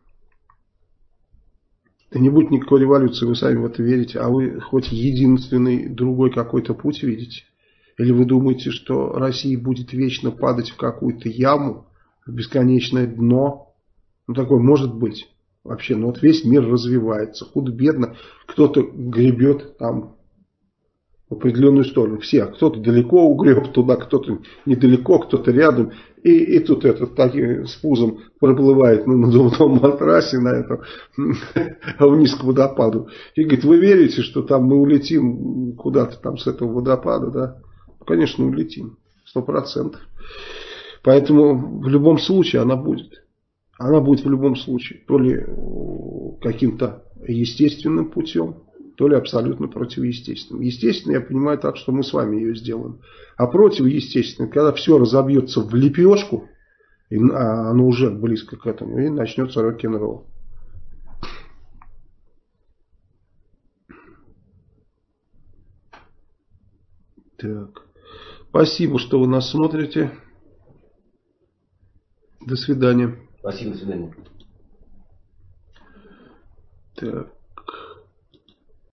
И не будет никакой революции, вы сами в это верите. А вы хоть единственный другой какой-то путь видите? Или вы думаете, что Россия будет вечно падать в какую-то яму, в бесконечное дно? Ну такое может быть. Вообще, ну вот весь мир развивается. Худо-бедно. Кто-то гребет там в определенную сторону. Все. Кто-то далеко угреб туда, кто-то недалеко, кто-то рядом. И, и тут этот таким с пузом проплывает на надувном матрасе на этом вниз к водопаду. И говорит, вы верите, что там мы улетим куда-то там с этого водопада? Да? Конечно, улетим. Сто процентов. Поэтому в любом случае она будет. Она будет в любом случае. То ли каким-то естественным путем, то ли абсолютно противоестественным. Естественно, я понимаю так, что мы с вами ее сделаем. А противоестественно, когда все разобьется в лепешку, И, а оно уже близко к этому. И начнется рок-н-ролл. Так. Спасибо, что вы нас смотрите. До свидания. Спасибо, до свидания. Так.